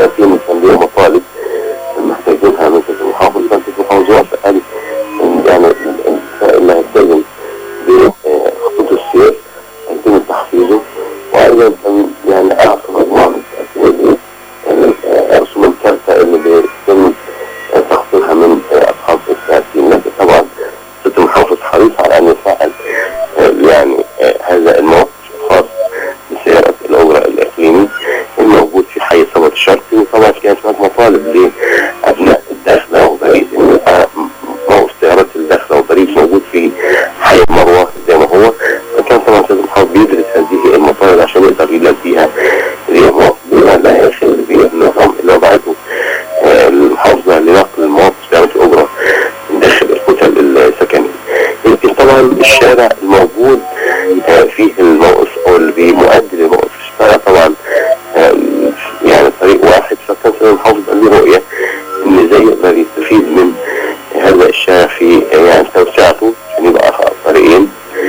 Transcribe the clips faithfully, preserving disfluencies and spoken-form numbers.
السياسيين كان لهم مطالب محتاجينها من المحافظ. كانت المحافظات قالت يعني اللي هيلتزم بخطوط السير هيتم تحفيزه، وايضا كان يعني اعطى مجموعه من الاسئله رسوم الكارته اللي بيتم تخطيطها من اصحاب السياسيين. لكن طبعا ست المحافظ حريص على ان يفعل يعني هذا الموقف الخاص بسيارة الأجرة الإقليمي الموجود في حي صبت الشرقي. وطبعا كانت هناك مطالب لأبناء الداخلة وبريد إن يبقى موقف سيارات الداخلة وبريد موجود في حي المروة زي ما هو. فكان طبعا سيد المحافظ بيدرس هذه المطالب عشان يقدر يلاقيها لمواقف بما لا يخل بالنظام اللي وضعته المحافظة لنقل مواقف سيارة الأجرة داخل الكتل السكنية. يمكن طبعا الشارع الموجود فيه الموقف او اللي بيؤدي للموقف الشارع طبعا يعني طريق واحد. فكان سيد المحافظ قال له رؤية ان ازاي يقدر يستفيد من هذا الشارع في يعني توسعته عشان يبقى طريقين.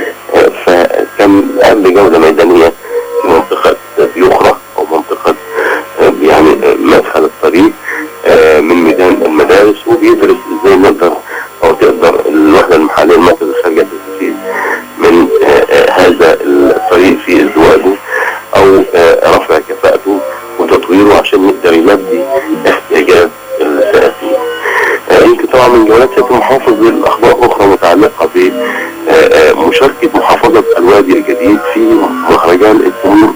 فكان قام بجولة ميدانية في منطقة بيخرة او منطقة يعني مدخل الطريق من ميدان المدارس، وبيدرس ازاي نقدر او تقدر الوحدة المحلية المركز الخارجية تستفيد من هذا الطريق في ازدواجه او رفع كفاءته وتطويره عشان يقدر يلبي احتياجات السائقين. يمكن طبعا من جولات سيادة المحافظ للاخبار اخرى متعلقة بمشاركة محافظة الوادي الجديد في مهرجان التمور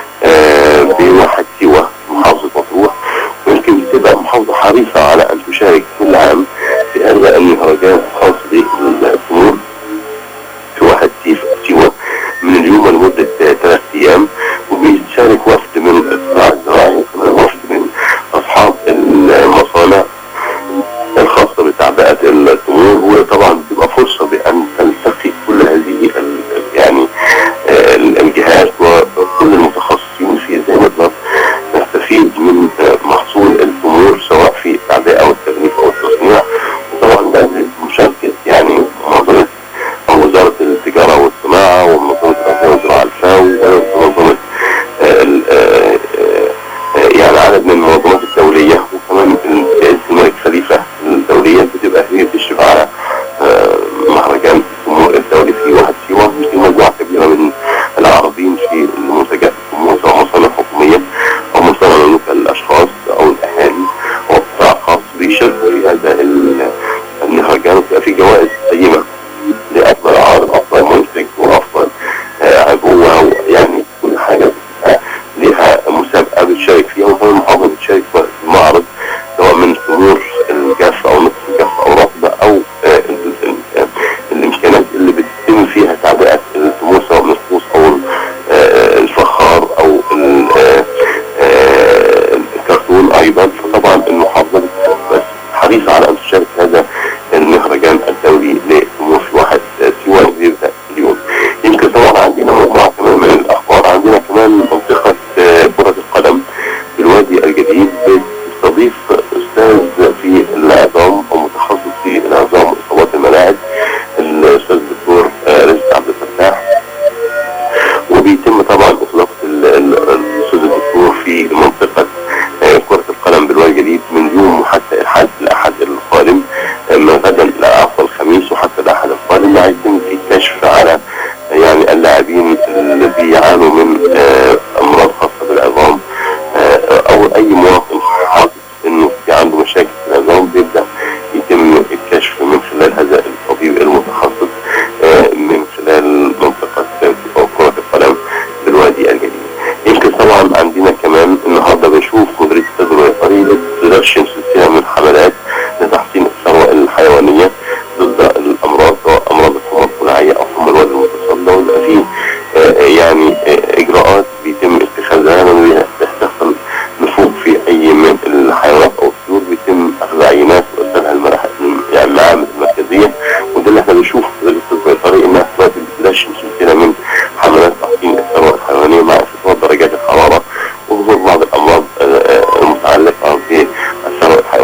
بواحد سيوة محافظة مطروح. ويمكن بتبقى محافظة حريصة على ان تشارك كل عام في هذا المهرجان الخاص بالتمور في واحد سيوة من اليوم لمدة ثلاث ايام. وبيشارك وفد من القطاع الزراعي وكمان وفد من اصحاب المصانع الخاصة بتعبئة التمور. وطبعا بتبقى فرصة بان تلتقي كل هذه يعني الجهات وكل المتخصصين في ازاي نقدر نستفيد من محصول التمور سواء في التعبئة او التغليف او التصنيع. وطبعا ده مشاركة يعني منظمة وزارة التجارة والصناعة ومنظمة الأغذية والزراعة الفاو ومنظمة يعني عدد من المنظمات الدولية وكمان رئاسة الملك خليفة الدولية بتبقى هي تشرف على مهرجان التمور الدولي في واحد سيوة. في مجموعة كبيرة من العارضين في المنتجات التمور سواء مصانع حكومية أو مصانع مملوكة للأشخاص أو الأهالي أو قطاع خاص بيشاركوا في هذا المهرجان. وبتبقى في جوائز قيمة لأفضل عارض أفضل منتج وأفضل عبوة يعني كل حاجة لها مسابقة بتشارك فيها. وكمان المحافظة بتشارك في المعرض سواء من تمور الجافة أو نصف الجافة أو رطبة أو الإمكانات اللي بتتم فيها تعبئة التمور سواء نصوص أو الفخار أو الكرتون أيضا. فطبعا المحافظة بس حريصة على أن تشارك هذا المهرجان الدولي للتمور في واحد سيوة اللي بيبدأ اليوم. يمكن طبعا عندنا مجموعة كمان من الأخبار. عندنا كمان منطقة كرة القدم بالوادي الجديد بتستضيف أستاذ في العظام أو متخصص في العظام وإصابات الملاعب الأستاذ الدكتور رزق عبد الفتاح. وبيتم طبعا إطلاق الأستاذ الدكتور في منطقة كرة القدم بالوادي الجديد من يوم حتى الحد الأحد القادم من غدا لعصر الخميس وحتى الأحد القادم. هيتم في كشف على يعني اللاعبين اللي بيعانوا من أمراض خاصة بالعظام أو أي مواطن حاسس إنه في عنده مشاكل في العظام بيبدأ يتم الكشف من خلال هذا الطبيب المتخصص من خلال منطقة كرة القدم بالوادي الجديد. يمكن طبعا عندنا كمان النهارده بنشوف مديرية التدريب الطريق تدشن سلسلة من حملات لتحسين الثروة الحيوانية ضد الأمراض سواء أمراض الحمى الطبيعية أو حمى الوزن المتصلة. ويبقى فيه يعني إجراءات بيتم اتخاذها لما بيحصل نفوق في أي من الحيوانات أو الطيور بيتم أخذ عينات وإرسالها المراحل يعني المعامل المركزية. وده اللي احنا بنشوفه في مديرية الطريق إنها دلوقتي بتدشن سلسلة من حملات تحسين الثروة الحيوانية مع انخفاض درجات الحرارة وظهور بعض الأمراض المتعلقة بالثروة الحيوانية.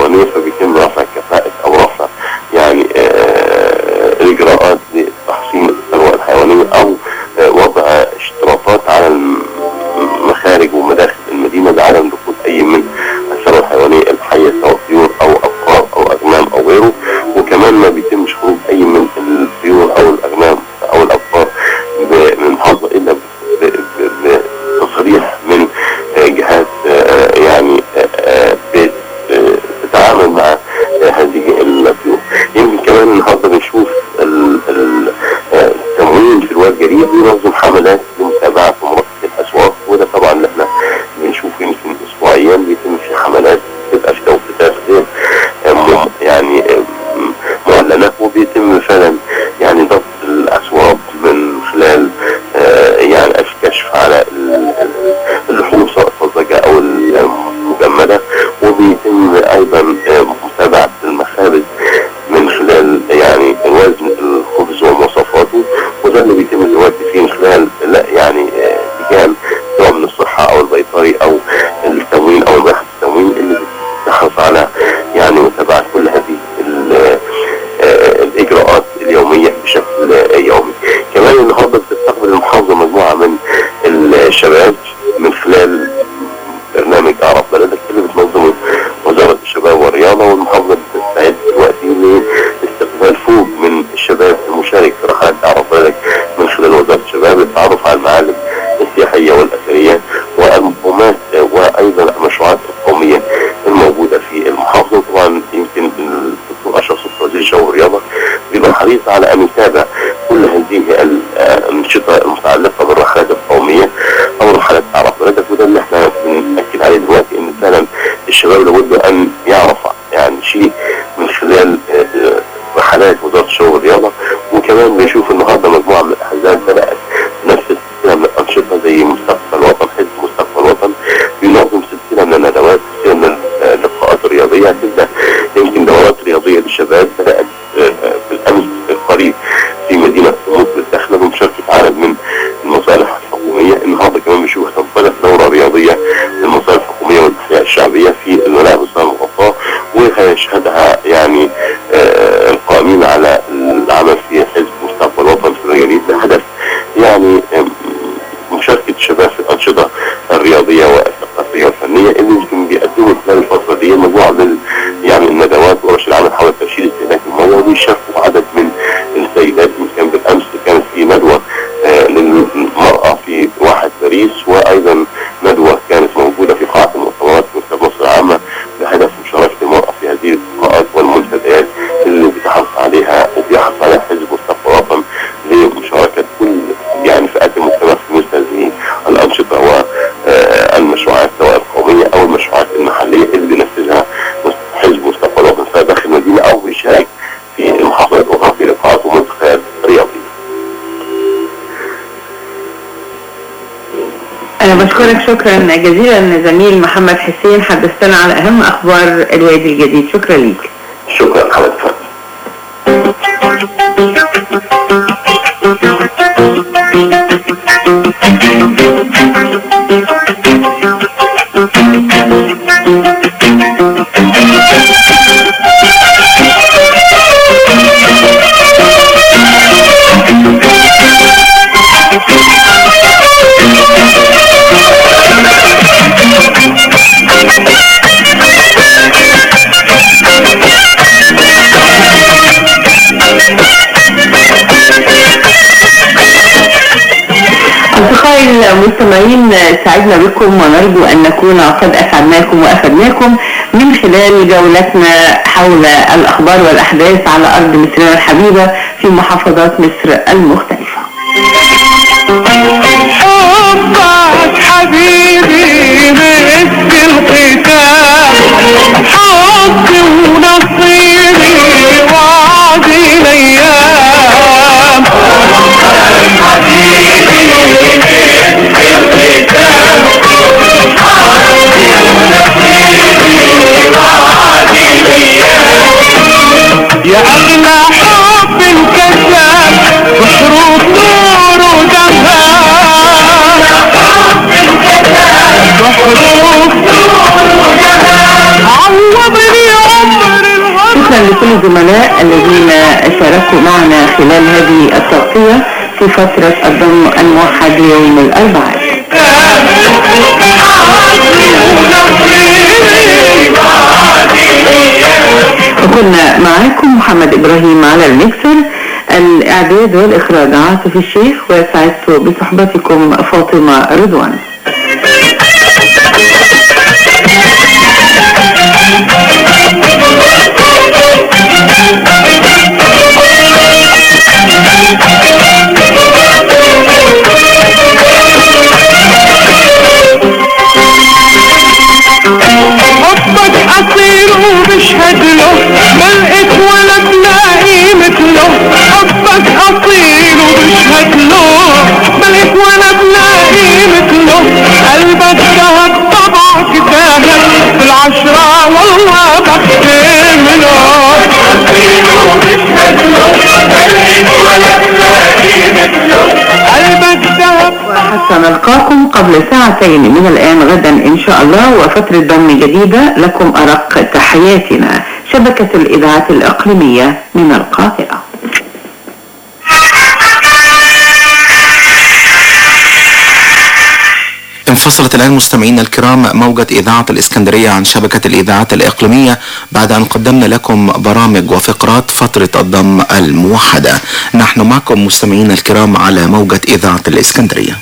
حريص على أن يتابع كل هذه الأنشطة المتعلقة بالرحلات القومية أو رحلات أعراف بلدك، وده اللي احنا بنأكد عليه دلوقتي، إن فعلا الشباب لابد أن يعرف يعني شيء من خلال رحلات وزارة الشباب والرياضة. وكمان بنشوف النهارده مجموعة من الأحزاب بدأت تنفذ سلسلة من الأنشطة زي مستقبل وطن، حزب مستقبل وطن بينظم سلسلة من الندوات، سلسلة من اللقاءات الرياضية، تبدأ يمكن دورات رياضية للشباب بدأت بالأمس القريب في مدينة سموت بالداخلة بمشاركة عدد من المصالح الحكومية. النهارده كمان بنشوف تنطلق دورة رياضية للمصالح الحكومية والأحياء الشعبية في الملاعب المغطاة، وهيشهدها يعني آه القائمين على العمل في حزب مستقبل وطن في الرياضيات بهدف يعني مشاركة الشباب في الأنشطة الرياضية والثقافية والفنية اللي يمكن بيقدموا خلال الفترة دي مجموعة من يعني الندوات ورش العمل حول ترشيد استهلاك المياه، وبيشاركوا عدد من السيدات. يمكن بالأمس كانت في ندوة آه للمرأة في واحد باريس، وأيضا ندوة كانت موجودة في قاعة المؤتمرات في مكتب مصر العامة بهدف مشاركة المرأة في هذه اللقاءات والمنتديات اللي بتحرص عليها وبيحرص عليها حزب مستقبل وطن لمشاركة كل يعني فئات المجتمع في مثل هذه الأنشطة والمشروعات سواء القومية أو المشروعات المحلية اللي بينفذها حزب مستقبل وطن سواء داخل المدينة أو بيشارك في المحافظات الأخرى في لقاءات ومنتخبات رياضية. أنا بشكرك شكرا جزيلا زميل محمد حسين، حدثتنا على أهم أخبار الوادي الجديد. شكرا ليك. شكرا حضرتك. أصدقائي المستمعين، سعدنا بكم ونرجو أن نكون قد أسعدناكم وأفدناكم من خلال جولتنا حول الأخبار والأحداث على أرض مصرنا الحبيبة في محافظات مصر المختلفة. حبك حبيبي مثل الختام، حبي ونصيبي وعدي الأيام. حبيبي يا أغلى حب كذاب بحروف نور ودمام، بحروف نور ودمام عوضني عمر الغرب. شكرا لكل الزملاء الذين شاركوا معنا خلال هذه التغطية في فترة الضم الموحد ليوم الأربعاء. وكنا معاكم محمد إبراهيم على الميكسر، الإعداد والإخراج عاصف الشيخ، وسعدت بصحبتكم فاطمة رضوان. حبك أصير وبشهد له، ما لقيت ولا بلاقي مثله. حبك أصيل وبشهد له، ما لقيت ولا بلاقي مثله. قلبك ذهب طبعك ذهب بالعشرة والله بختمله. أصيل وبشهد له، ما لقيت ولا بلاقي مثله. قلبك ذهب. وحتى نلقاكم قبل ساعتين من الآن غدا إن شاء الله وفترة ضم جديدة. لكم أرق تحياتنا، شبكة الإذاعات الإقليمية من القاهرة. انفصلت الآن مستمعينا الكرام موجة إذاعة الإسكندرية عن شبكة الإذاعات الإقليمية بعد أن قدمنا لكم برامج وفقرات فترة الضم الموحدة. نحن معكم مستمعينا الكرام على موجة إذاعة الإسكندرية.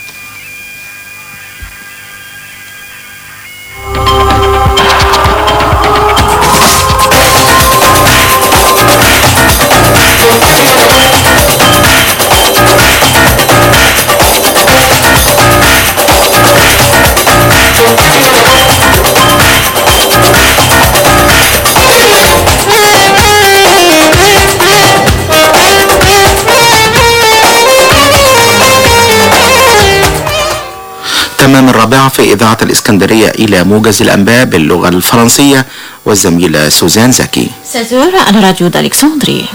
نستمع في إذاعة الإسكندرية إلى موجز الأنباء باللغة الفرنسية والزميلة سوزان زكي. seize heures على راديو d'Alexandrie.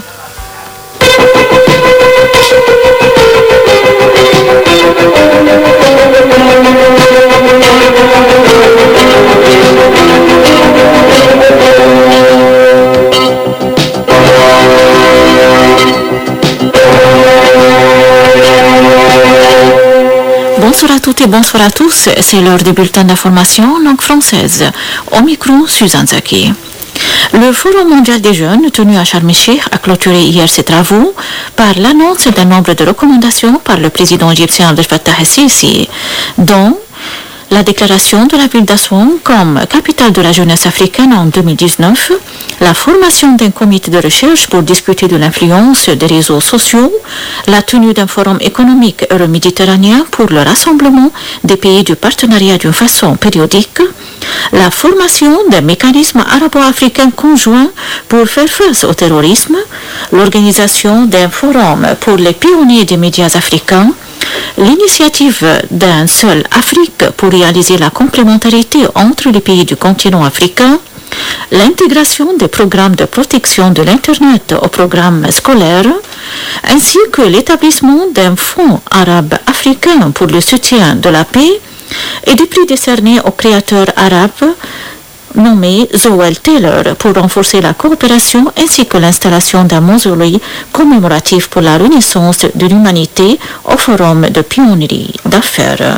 Bonsoir à toutes et bonsoir à tous, c'est l'heure du bulletin d'information en langue française. Au micro, Suzanne Zaki. Le Forum mondial des jeunes, tenu à Sharm el-Sheikh, a clôturé hier ses travaux par l'annonce d'un nombre de recommandations par le président égyptien Abdel Fattah el-Sisi, dont la déclaration de la ville d'Aswan comme capitale de la jeunesse africaine en deux mille dix-neuf, la formation d'un comité de recherche pour discuter de l'influence des réseaux sociaux, la tenue d'un forum économique euro-méditerranéen pour le rassemblement des pays du partenariat d'une façon périodique, la formation d'un mécanisme arabo-africain conjoint pour faire face au terrorisme, l'organisation d'un forum pour les pionniers des médias africains, l'initiative d'un seul Afrique pour réaliser la complémentarité entre les pays du continent africain, l'intégration des programmes de protection de l'Internet au programme scolaire, ainsi que l'établissement d'un fonds arabe africain pour le soutien de la paix et des prix décernés aux créateurs arabes nommé Zoel Taylor pour renforcer la coopération ainsi que l'installation d'un mausolée commémoratif pour la renaissance de l'humanité au forum de pionnerie d'affaires.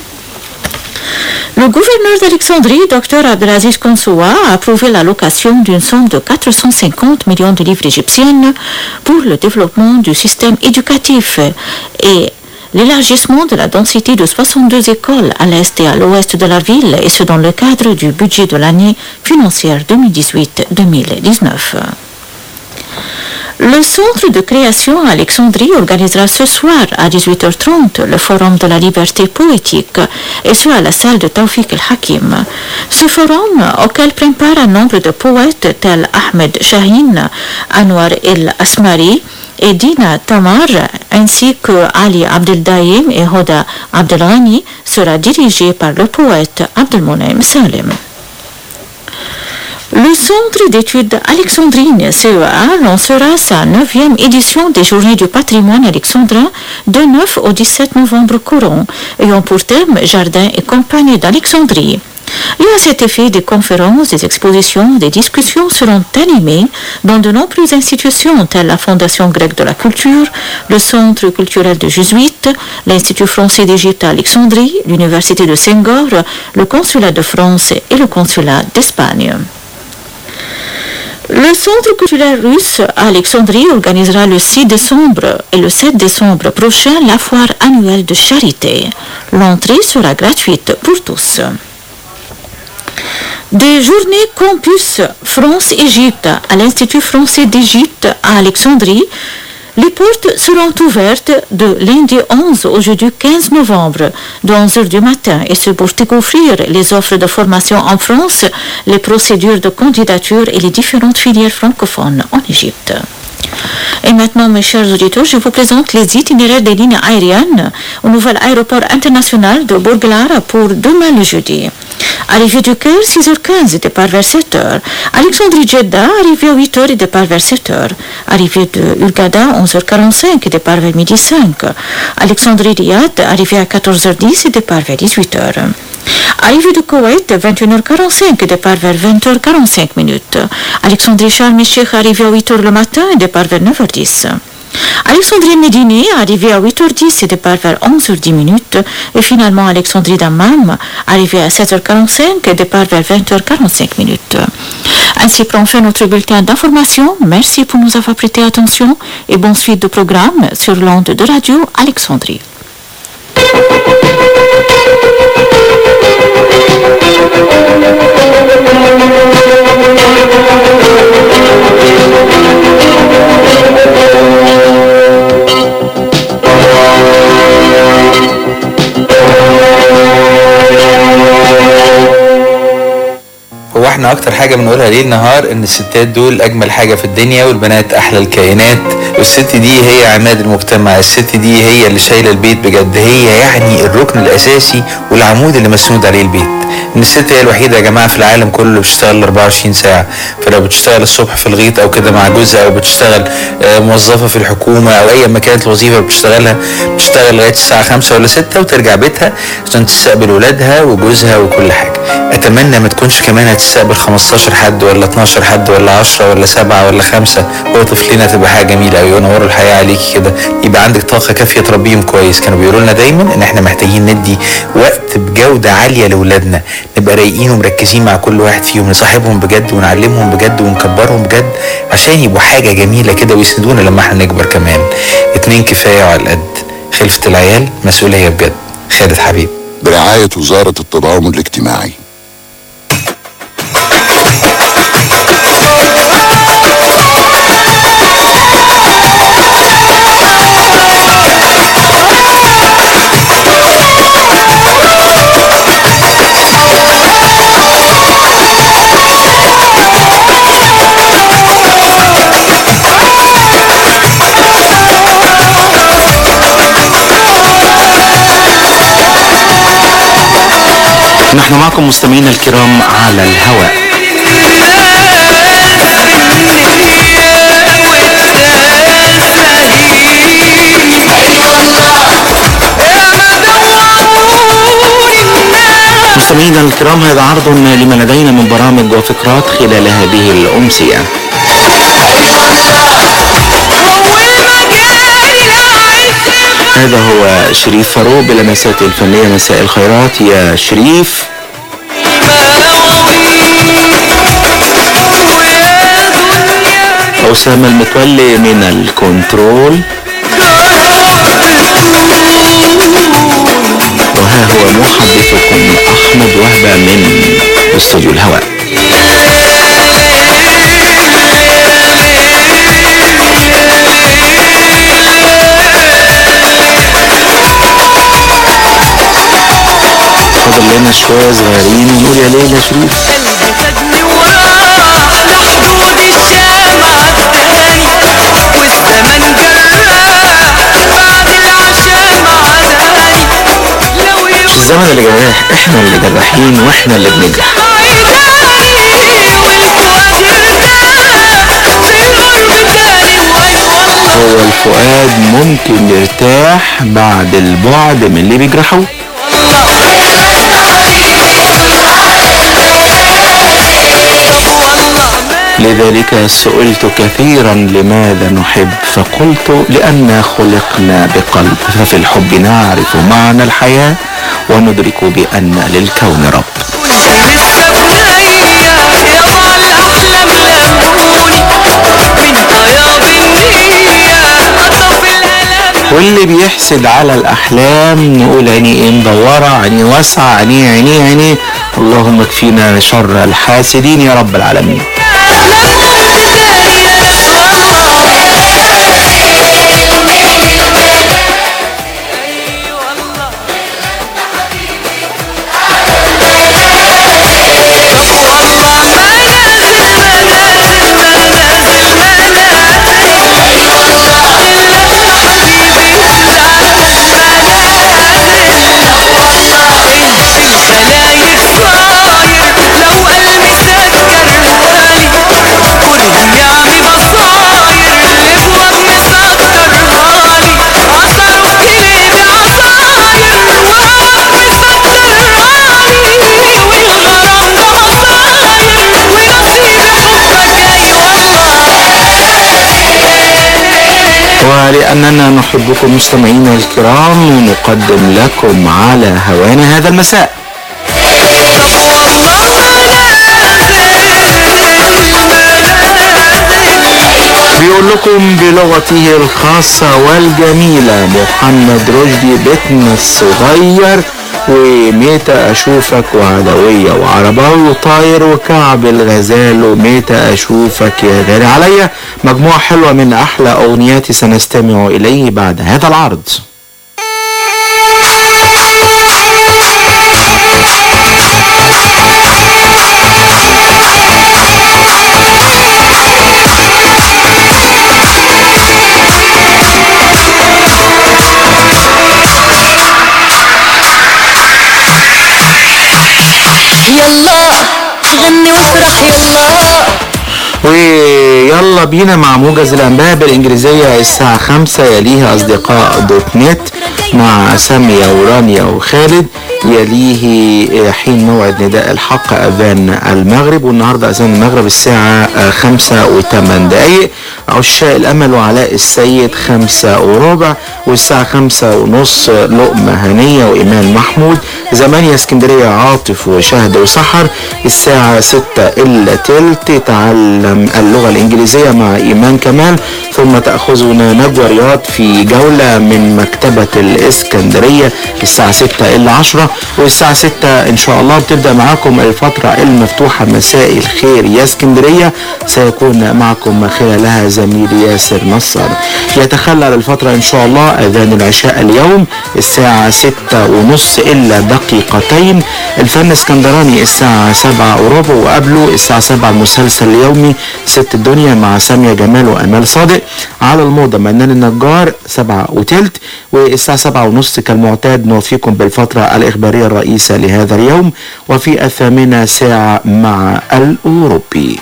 Le gouverneur d'Alexandrie, Dr Abdelaziz Konsoua, a approuvé l'allocation d'une somme de quatre cent cinquante millions de livres égyptiennes pour le développement du système éducatif et l'élargissement de la densité de soixante-deux écoles à l'est et à l'ouest de la ville, et ce dans le cadre du budget de l'année financière deux mille dix-huit deux mille dix-neuf. Le centre de création à Alexandrie organisera ce soir à dix-huit heures trente le forum de la liberté poétique, et ce à la salle de Tawfiq el-Hakim. Ce forum, auquel prennent part un nombre de poètes tels Ahmed Shahin, Anwar el-Asmari et Dina Tamar, ainsi que Ali Abdeldaïm et Hoda Abdelghani, sera dirigé par le poète Abdelmonem Salem. Le Centre d'études alexandrines C E A lancera sa neuvième édition des Journées du patrimoine alexandrin de neuf au dix-sept novembre courant, ayant pour thème Jardins et campagnes d'Alexandrie. Et à cet effet, des conférences, des expositions, des discussions seront animées dans de nombreuses institutions telles la Fondation grecque de la culture, le Centre culturel de Jésuites, l'Institut français d'Égypte à Alexandrie, l'Université de Senghor, le Consulat de France et le Consulat d'Espagne. Le Centre culturel russe à Alexandrie organisera le six décembre et le sept décembre prochain la foire annuelle de charité. L'entrée sera gratuite pour tous. Des journées campus France-Égypte à l'Institut français d'Égypte à Alexandrie. Les portes seront ouvertes de lundi onze au jeudi quinze novembre, de onze heures du matin, et ce pour découvrir les offres de formation en France, les procédures de candidature et les différentes filières francophones en Égypte. Et maintenant, mes chers auditeurs, je vous présente les itinéraires des lignes aériennes au nouvel aéroport international de Bourg-Lara pour demain le jeudi. Arrivée du Caire, six heures quinze, départ vers sept heures. Alexandrie Jeddah, arrivée à huit heures et départ vers sept heures. Arrivée de Hurghada, onze heures quarante-cinq et départ vers midi cinq. Alexandrie Riyad, arrivée à quatorze heures dix et départ vers dix-huit heures. Arrivée de Koweït, vingt et une heures quarante-cinq et départ vers vingt heures quarante-cinq minutes. Alexandrie Sharm el-Sheikh, arrivée à huit heures le matin et départ vers neuf heures dix. Alexandrie Médine, arrivée à huit heures dix et départ vers onze heures dix minutes. Et finalement Alexandrie Dammam, arrivée à sept heures quarante-cinq et départ vers vingt heures quarante-cinq minutes. Ainsi prend fin notre bulletin d'information. Merci pour nous avoir prêté attention et bonne suite de programme sur l'onde de radio Alexandrie. احنا اكتر حاجه بنقولها ليل نهار ان الستات دول اجمل حاجه في الدنيا، والبنات احلى الكائنات، والست دي هي عماد المجتمع، الست دي هي اللي شايله البيت بجد، هي يعني الركن الاساسي والعمود اللي مسنود عليه البيت. ان الست هي الوحيده يا جماعه في العالم كله اللي بتشتغل أربعة وعشرين ساعه، فلو بتشتغل الصبح في الغيط او كده مع جوزها، او بتشتغل موظفه في الحكومه او اي ما كانت الوظيفه بتشتغلها، بتشتغل لغايه الساعه خمسة ولا ستة وترجع بيتها عشان تستقبل ولادها وجوزها وكل حاجه. اتمنى ما تكونش كمان هتستقبل خمستاشر حد ولا اتناشر حد ولا عشرة ولا سبعة ولا خمسة، هو طفلين تبقى حاجه جميله قوي ونوروا الحياه عليكي كده، يبقى عندك طاقه كافيه تربيهم كويس. كانوا بيقولوا لنا دايما ان احنا محتاجين ندي وقت بجوده عاليه لاولادنا، نبقى رايقين ومركزين مع كل واحد فيهم، نصاحبهم بجد ونعلمهم بجد ونكبرهم بجد عشان يبقوا حاجه جميله كده ويسندونا لما احنا نكبر كمان. اتنين كفايه وعلى القد، خلفة العيال مسؤوليه بجد. خالد حبيب برعايه وزاره التضامن الاجتماعي. نحن معكم مستمعينا الكرام على الهواء. مستمعينا الكرام، هذا عرض لما لدينا من برامج وفقرات خلال هذه الأمسية. هذا هو شريف فاروق بلمساته الفنية. مساء الخيرات يا شريف. أسامة المتولي من الكنترول، وها هو محدثكم أحمد وهبة من استوديو الهواء. فاضل لنا شوية صغيرين ونقول يا ليلى شريف. مش الزمن اللي جراح، احنا اللي جراحين واحنا اللي بنجرح. هو الفؤاد ممكن يرتاح بعد البعد من اللي بيجرحوه. لذلك سئلت كثيرا لماذا نحب، فقلت لأننا خلقنا بقلب، ففي الحب نعرف معنى الحياة وندرك بأن للكون رب. واللي بيحسد على الأحلام نقول عينيه مدورة، عينيه واسعة، عينيه عينيه عينيه. اللهم اكفينا شر الحاسدين يا رب العالمين. ولأننا نحبكم مستمعينا الكرام نقدم لكم على هوانا هذا المساء بيقول لكم بلغته الخاصة والجميلة محمد رشدي بيتنا الصغير، وميتة أشوفك وعدوية وعرباوي وطاير وكعب الغزال وميتة أشوفك يا غالي عليا. مجموعة حلوة من أحلى أغنياتي سنستمع إليه بعد هذا العرض. ويلا بينا مع موجز الانباء بالانجليزيه الساعه خمسة. يليها اصدقاء دوت نت مع ساميه ورانيا وخالد. يليه حين موعد نداء الحق اذان المغرب، والنهارده اذان المغرب الساعه خمسة وثمان دقائق. عشاء الامل وعلاء السيد خمسة وربع، والساعه خمسة ونص لقمه هنيه وايمان محمود. زمانيا اسكندريه عاطف وشهد وسحر. الساعه ستة الا تلت تعلم اللغه الانجليزيه مع ايمان كمال، ثم تاخذنا نجوى رياض في جوله من مكتبه الاسكندريه الساعه ستة الا عشرة. والساعه ستة ان شاء الله بتبدا معاكم الفتره المفتوحه مساء الخير يا اسكندريه، سيكون معكم خلالها زميلي ياسر نصر. يتخلل الفتره ان شاء الله اذان العشاء اليوم الساعه ستة ونص الا دقيقتين. الفن اسكندراني الساعه سبعة وربع، وقبله الساعه سبعة المسلسل اليومي ست الدنيا مع ساميه جمال وامال صادق. على الموضه منان النجار سبعة وتلت، والساعه سبعة ونص كالمعتاد نوفيكم بالفتره الاخباريه الرئيسه لهذا اليوم، وفي الثامنه ساعه مع الاوروبي.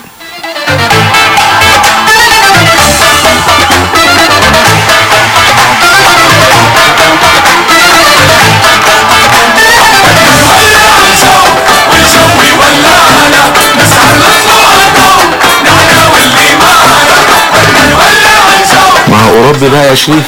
مع اوروبي بقى يا شريف.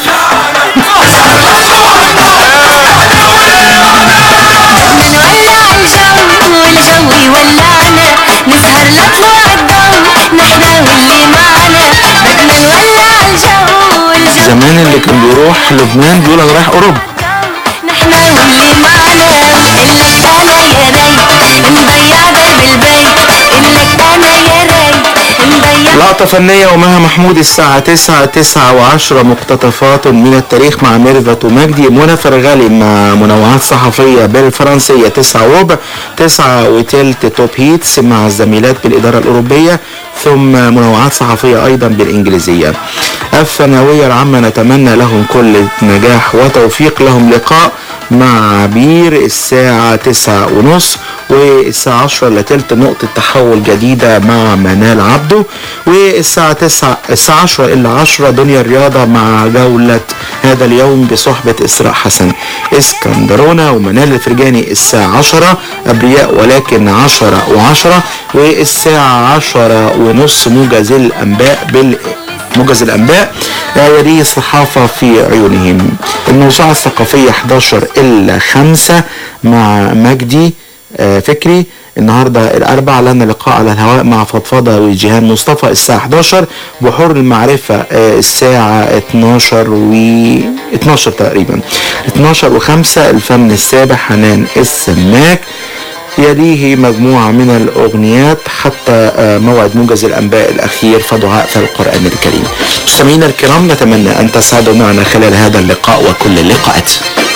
زمان اللي كان بيروح لبنان بيقول انا رايح اوروبا. لقطة فنية ومها محمود الساعة تسعة تسعة وعشرة مقتطفات من التاريخ مع ميرفت ومجدي. منى فرغالي مع منوعات صحفية بالفرنسية تسعة وربع. تسعة وتلت توب هيتس مع الزميلات بالإدارة الأوروبية، ثم منوعات صحفية أيضا بالإنجليزية. الثانوية العامة نتمنى لهم كل نجاح وتوفيق. لهم لقاء مع عبير الساعة تسعة ونص، والساعة عشرة إلا تلت نقطة تحول جديدة مع منال عبده. والساعة تسعة الساعة عشرة إلا عشرة دنيا الرياضة مع جولة هذا اليوم بصحبة إسراء حسن. اسكندرونة ومنال الفرجاني الساعة عشرة أبرياء ولكن عشرة وعشرة. والساعة عشرة ونص موجز الأنباء بال موجز الأنباء يليه الصحافة في عيونهم. الموسوعة الثقافية حداشر إلا خمسة مع مجدي فكري. النهارده الاربعاء لنا لقاء على الهواء مع فضفضه وجيهان مصطفى الساعه حداشر. بحور المعرفه الساعه اتناشر و اتناشر تقريبا اتناشر وخمسة. الفن السابع حنان السماك. يليه مجموعة من الأغنيات حتى موعد موجز الأنباء الأخير فدعاء في القرآن الكريم. مستمعينا الكرام نتمنى أن تسعدوا معنا خلال هذا اللقاء وكل اللقاءات.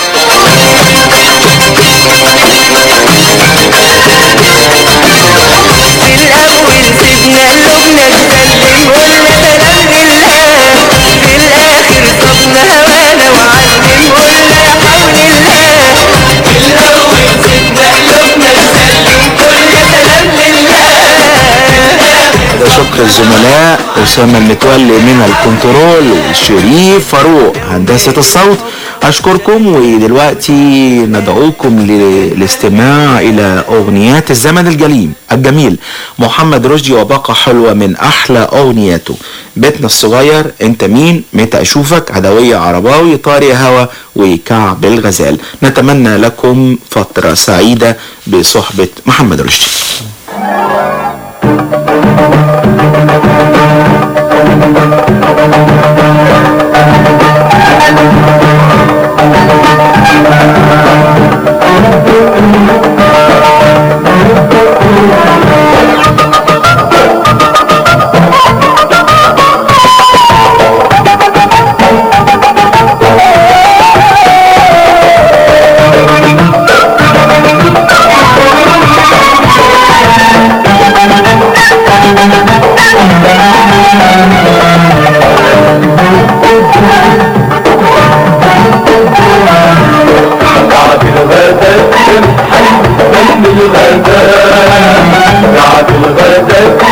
شكر الزملاء أسامة المتولي من الكنترول وشريف فاروق هندسة الصوت. أشكركم، ودلوقتي ندعوكم للاستماع إلى أغنيات الزمن الجليم الجميل محمد رشدي وباقة حلوة من أحلى أغنياته. بيتنا الصغير، أنت مين، متى أشوفك، عدوية عرباوي، طاري هوا، وكعب الغزال. نتمنى لكم فترة سعيدة بصحبة محمد رشدي.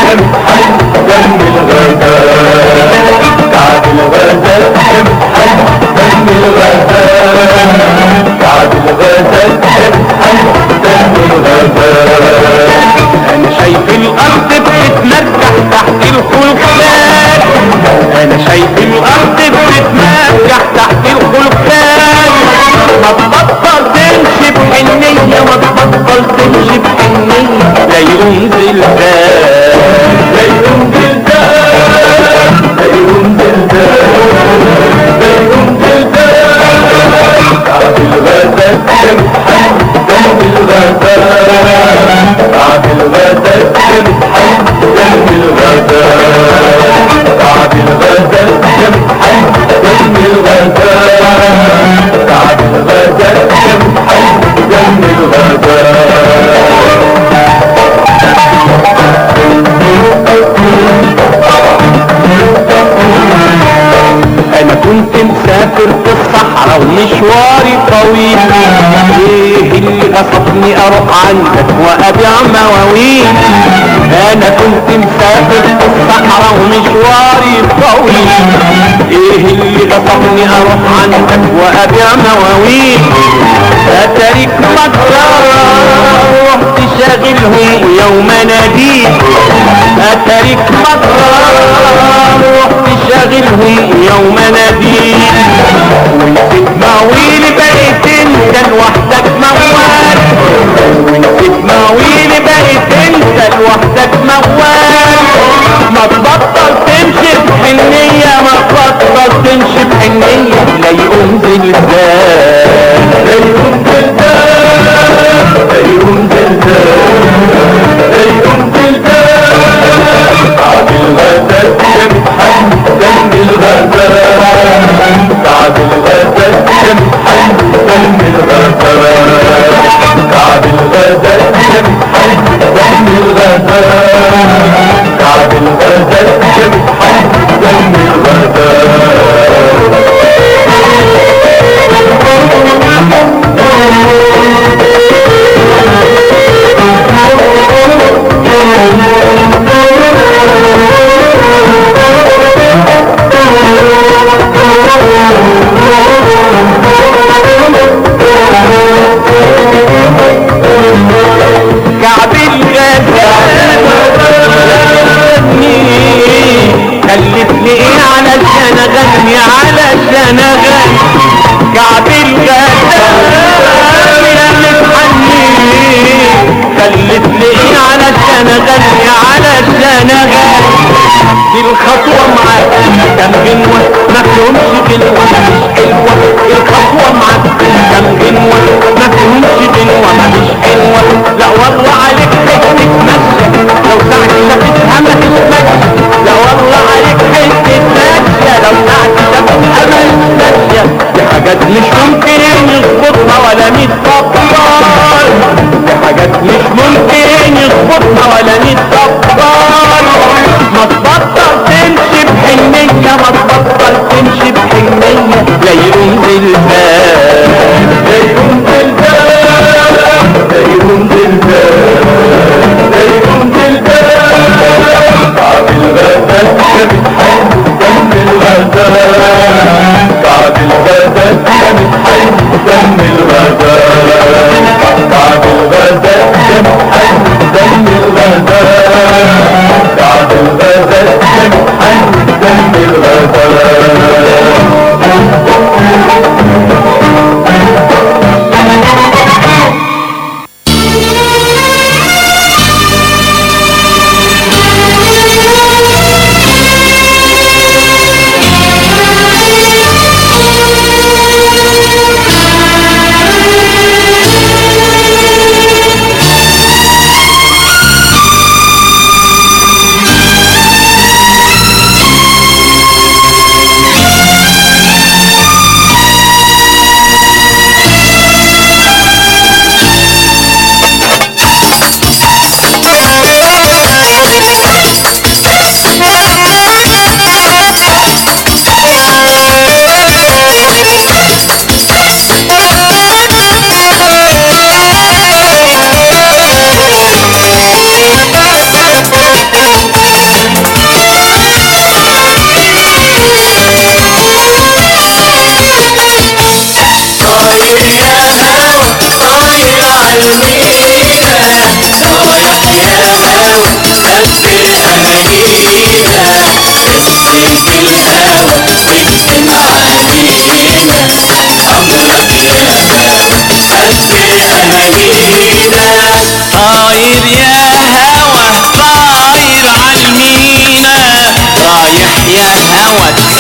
دم الغزال كعب الغزال امحن دم الغزال كعب الغزال امحن دم الغزال انا شايف الارض بتتمرجح تحت الخلفان انا شايف الارض بتتمرجح تحت الخلفان ما تبطل تمشي بحنية ما تبطل تمشي بحنية لا يقوم زلزال لا يقوم زلزال لا يقوم زلزال لا يقوم زلزال كعب الغزال امحن دم الغزال كعب الغزال امحن دم الغزال كعب الغزال امحن دم الغزال كعب الغزال امحن دم الغزال انا كنت مسافر في الصحراء ومشواري طويل ايه اللي غصبني اروح عندك وابيع مواويل انا كنت مسافر في الصحراء ومشواري طويل ايه اللي غصبني اروح عندك وابيع مواويل اتاريك مكرارة رحت شاغلهم يوم ناديك اتاريك مكرارة رحت شاغلهم يوم ناديك ونسيت مواويلي بقيت انت لوحدك موال ونسيت مواويلي بقيت انت لوحدك موال ما تبطل تمشي بحنية ما تبطل تمشي بحنية لا يقوم زلزال لا يقوم زلزال لا يقوم زلزال لا يقوم زلزال كعب الغزال امحن دم الغزال كعب الغزال امحن دم الغزال كعب الغزال امحن دم الغزال كعب الغزال امحن دم الغزال كعب الغزال خلتني ايه علشان اغني علشان اغني كعب الغزال يا متحني خلتني ايه علشان اغني علشان اغني دي الخطوة معاك كم جنوة ما فيهمش جنوة مش حلوة الخطوة معاك كم جنوة ما فيهمش جنوة مش حلوة لا والله عليك حتة ماشية لو ساعة شافتها ما تتمشى لا والله عليك حتة ماشية لو ساعة شافتها ما تتمشى دي حاجات مش ممكن يظبطها ولا ميت طبال دي حاجات مش ممكن يظبطها ولا ميت طبال ما تبطل تمشي بحنية ما تبطل تمشي بحنية لا يقوم زلزال لا يقوم زلزال لا يقوم زلزال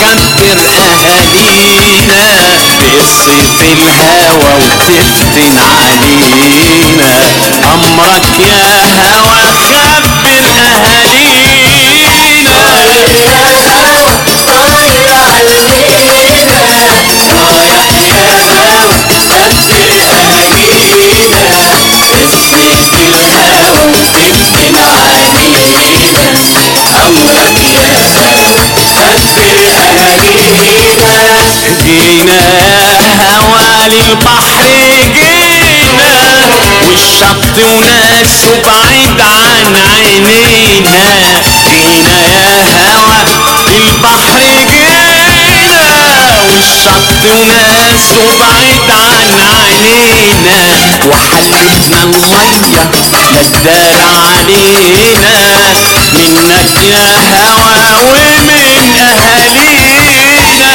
وخبر اهالينا بقصة الهوى وتفتن علينا. امرك يا هوى خبر اهالينا. طاير عالمينا رايح يا هوى خبر اهالينا. قصة الهوى وتفتن علينا. امرك يا هوى خبر اهالينا. جينا هوى للبحر جينا والشط وناسه بعيد عن عينينا. جينا يا هوى للبحر جينا والشط وناسه بعيد عن عينينا. وحلتنا المية للدار علينا منك يا هوى ومن اهالينا.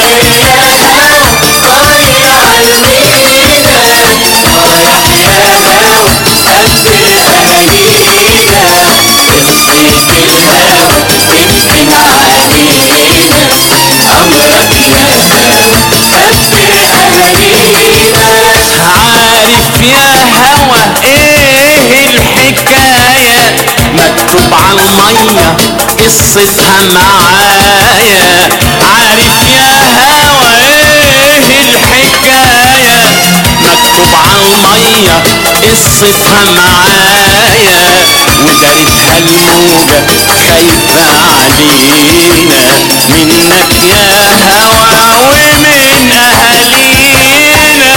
طاير عالمينا رايح يا هوى خبر اهالينا. قصة الهوى تفتن علينا. امرك يا هوى خبر اهالينا. عارف يا هوى ايه الحكاية مكتوب عالمية قصتها معايا. عارف يا هوى ايه الحكاية مكتوب عالمية قصتها معايا. ودارتها الموجة خايفة علينا منك يا هوى ومن اهالينا.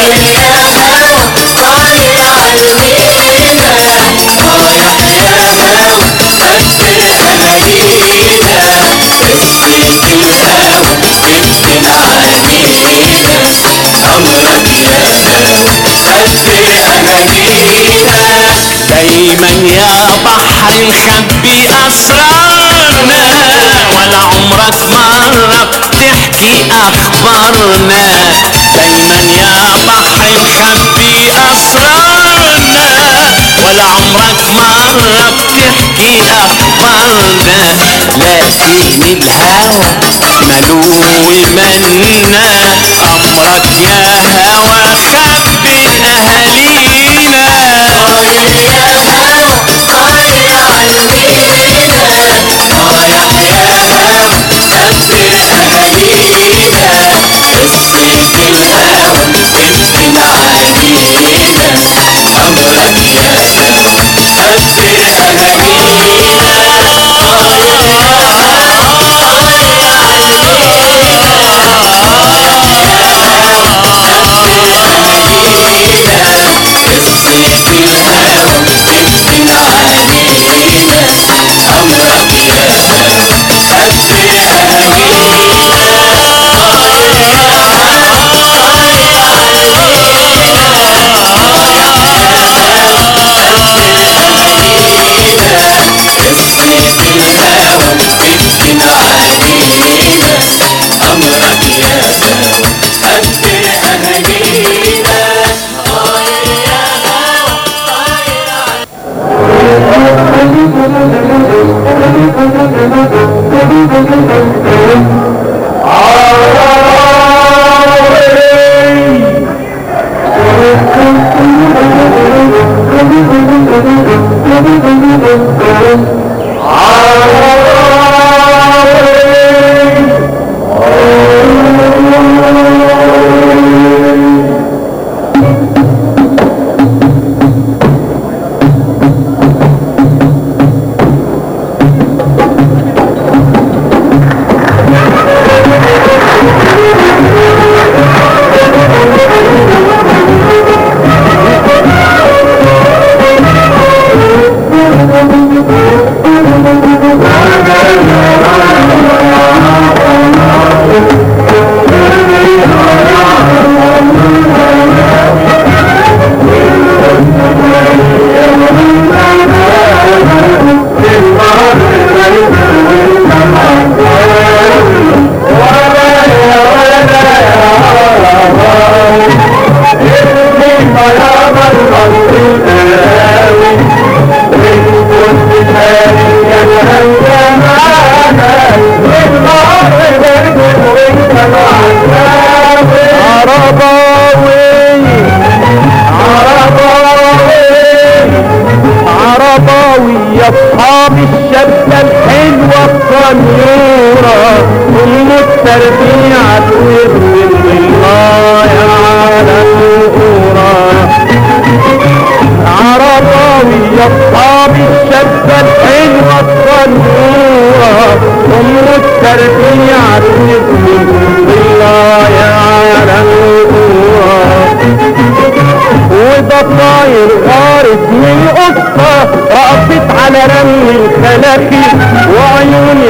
طاير عالمينا رايح يا هوى خبر اهالينا. قصة الهوى تفتن علينا. امرك يا هوى خبر اهالينا. دايما يا بحر نخبي اسرارنا ولا عمرك مرة بتحكي اخبارنا. دايما يا بحر نخبي اسرارنا ولا عمرك مرة بتحكي اخبارنا. لكن الهوى ملو ومنا. امرك يا هوى خبي اهالينا. طاير يا هوى طاير عالمينا رايح يا هوى خبر اهالينا. قصة الهوى تفتن علينا. امرك يا هوى خبر اهالينا. طاير يا هوى طاير عالمينا رايح يا هوى خبر اهالينا. قصة الهوى تفتن علينا. امرك يا هوى خبر اهالينا. طاير يا هوى طاير عالمينا رايح يا هوى خبر اهالينا. قصة الهوى تفتن علينا. امرك يا هوى خبر اهالينا. طاير يا هوى طاير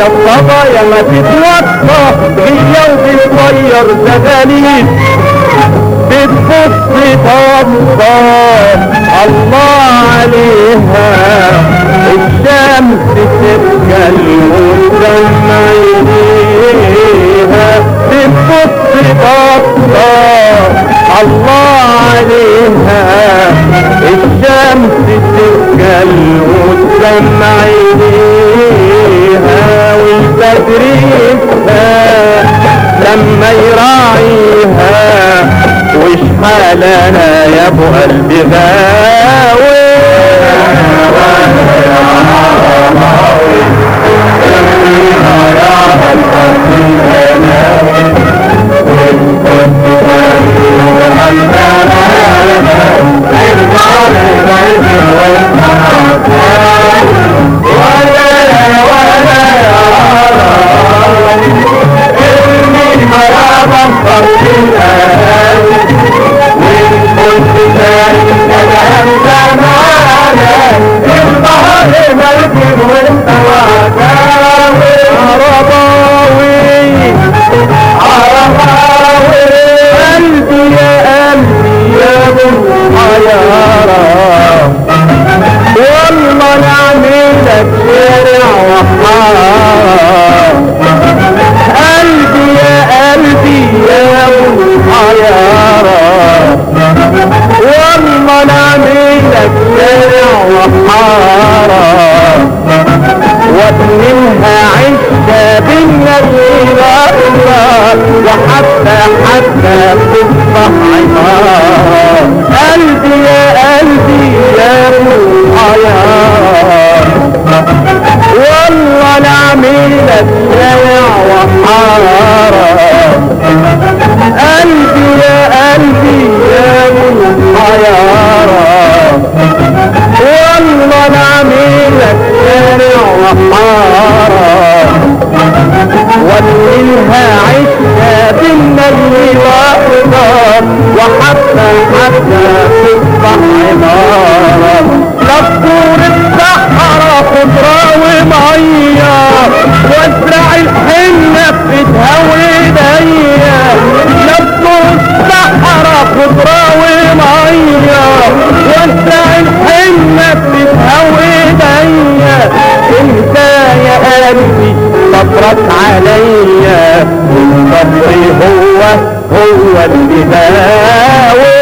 الصبايا الصبايا ما تتوطى غية وبتطير زغاليل بتبص تبصر الله عليها الشمس تبكى قدام عينيها بتبص تبصر الله عليها الشمس تبكى قدام عينيها والبدر يسهى لما يراعيها وش حالنا يا ابو قلبي غاوي وحتى حتى تصبح عمارة قلبي يا قلبي يا محيار والله نعملك شارع وحارة قلبي يا قلبي يا محيارة والله نعملك شارع وحارة ومنها عشنا بالنيل وأخضر وحتى حتى تصبح عمارة نبور الصحراء خضرة ومية وازرع الحنة بفتها وايديا نبور الصحراء خضرة ومية وازرع الحنة بفتها وايديا انت يا قلبي صبرك عليا الصبر هو هو اللي داوي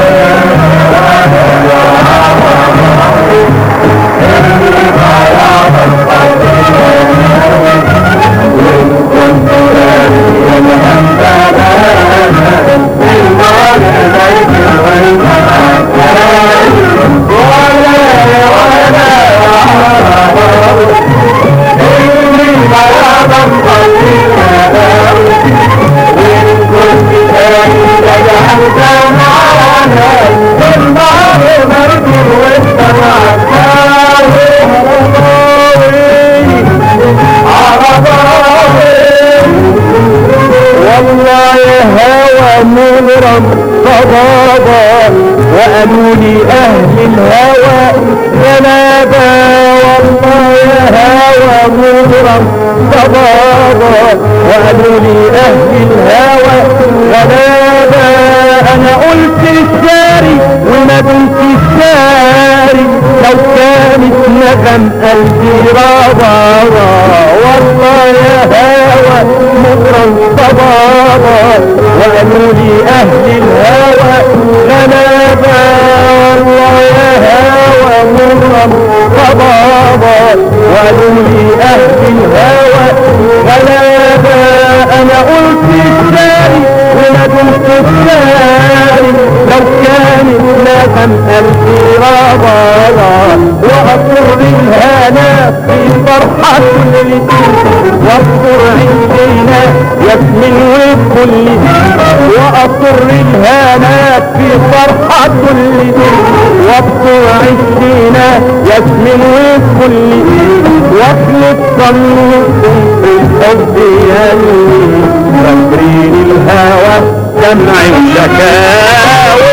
والله يا هوى مغرم صبابا وقالوا لي اهل الهوى جنابا والله يا هوى مغرم صبابا وقالوا لي اهل الهوى جنابا انا قلت الشاري وما كنت الشاري لو كانت نغم قلبي رابا والله يا هوى مغرم صبابا وقالوا لي اهل الهوى غلابا والله يا هوى مغرم صبابا وقالوا لي اهل الهوى غلابا انا قلت الشاري وما كنت الشاري لو كانت نغم قلبي رابا واذكر الهنا في فرحة كل واذكر عندنا يسمن وكل واذكر الهنا في فرحة كل واذكر عندنا يسمن وكل واخلف صنوكم في الحب يلي فاكرين الهوى جمع الشكاوي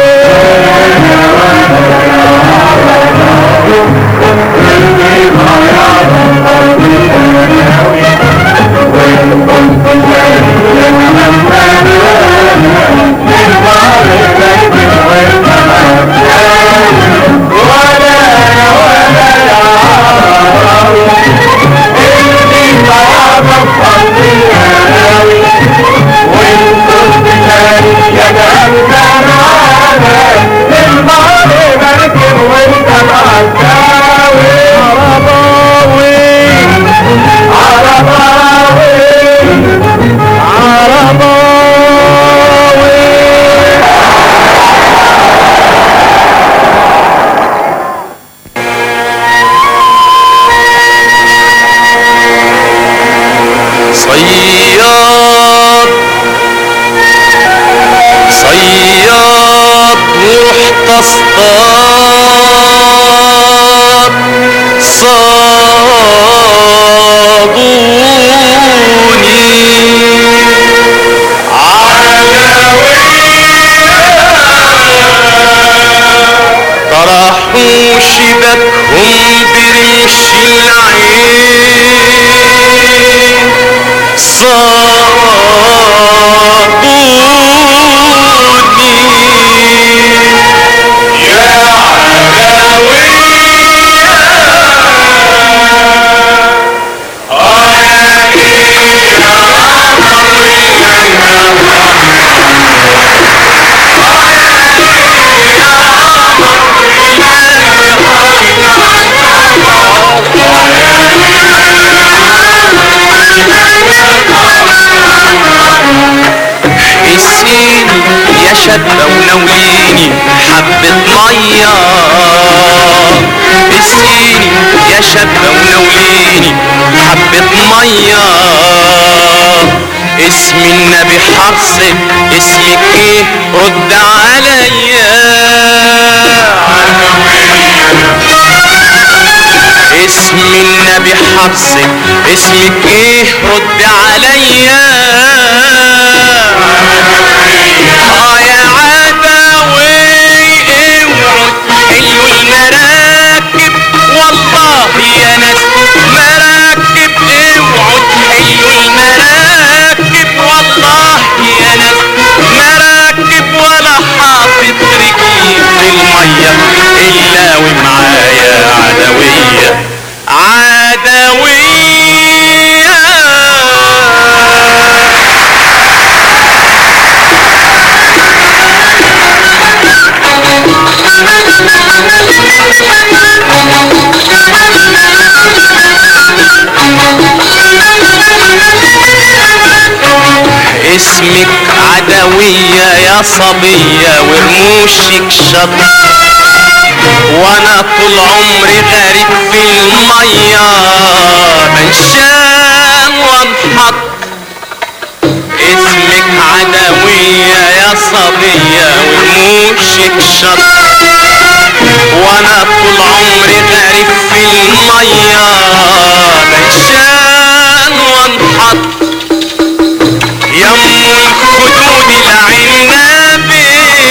شابة وناوليني حبة مية اسقيني يا شابة وناوليني حبة مية اسم النبي حفصك اسمك ايه رد عليا اسم النبي حفصك اسمك ايه رد عليا اه يا عدوي اوعوا حلو المراكب والله يا ناس مراكب اوعوا حلو المراكب والله يا ناس مراكب ولا حاطط رجلي في الميه الا ومعايا عدويه عدويه اسمك عدوية يا صبية ورموشك شط وانا طول عمري غريب في المية بنشان وانحط اسمك عدوية يا صبية ورموشك شط وانا طول عمري غريب في المية بنشان وانحط يم الخدود العنابي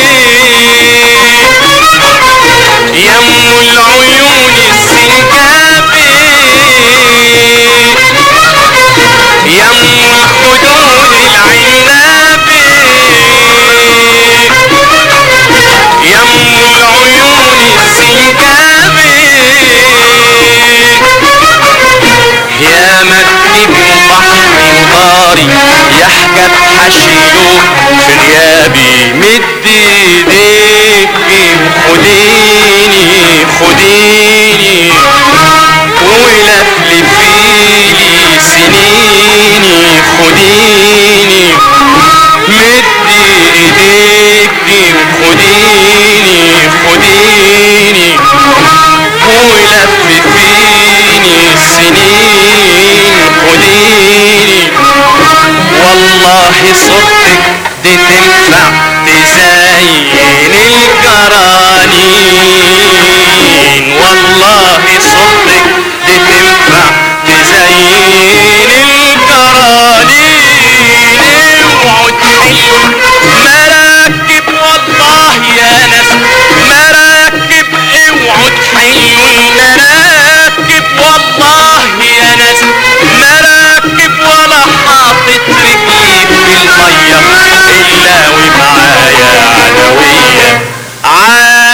يم العيون السنجابي يم الخدود العنابي يم العيون السنجابي يا مكتب بحر نهاري يحجب حشيله في غيابي مد ايديكي خديني خديني ولفلفيلي سنيني خديني مد ايديكي خديني خديني ولفلفيني سنين خديني والله صوتك دي تنفع تزين الجرانين والله صوتك دي تنفع تزين الجرانين اوعوا تحلوا مراكب والله يا ناس مراكب اوعوا تحلوا المراكب والله يا ناس مراكب ولا حاطط رجلي في الميه الا ومعايا عدويه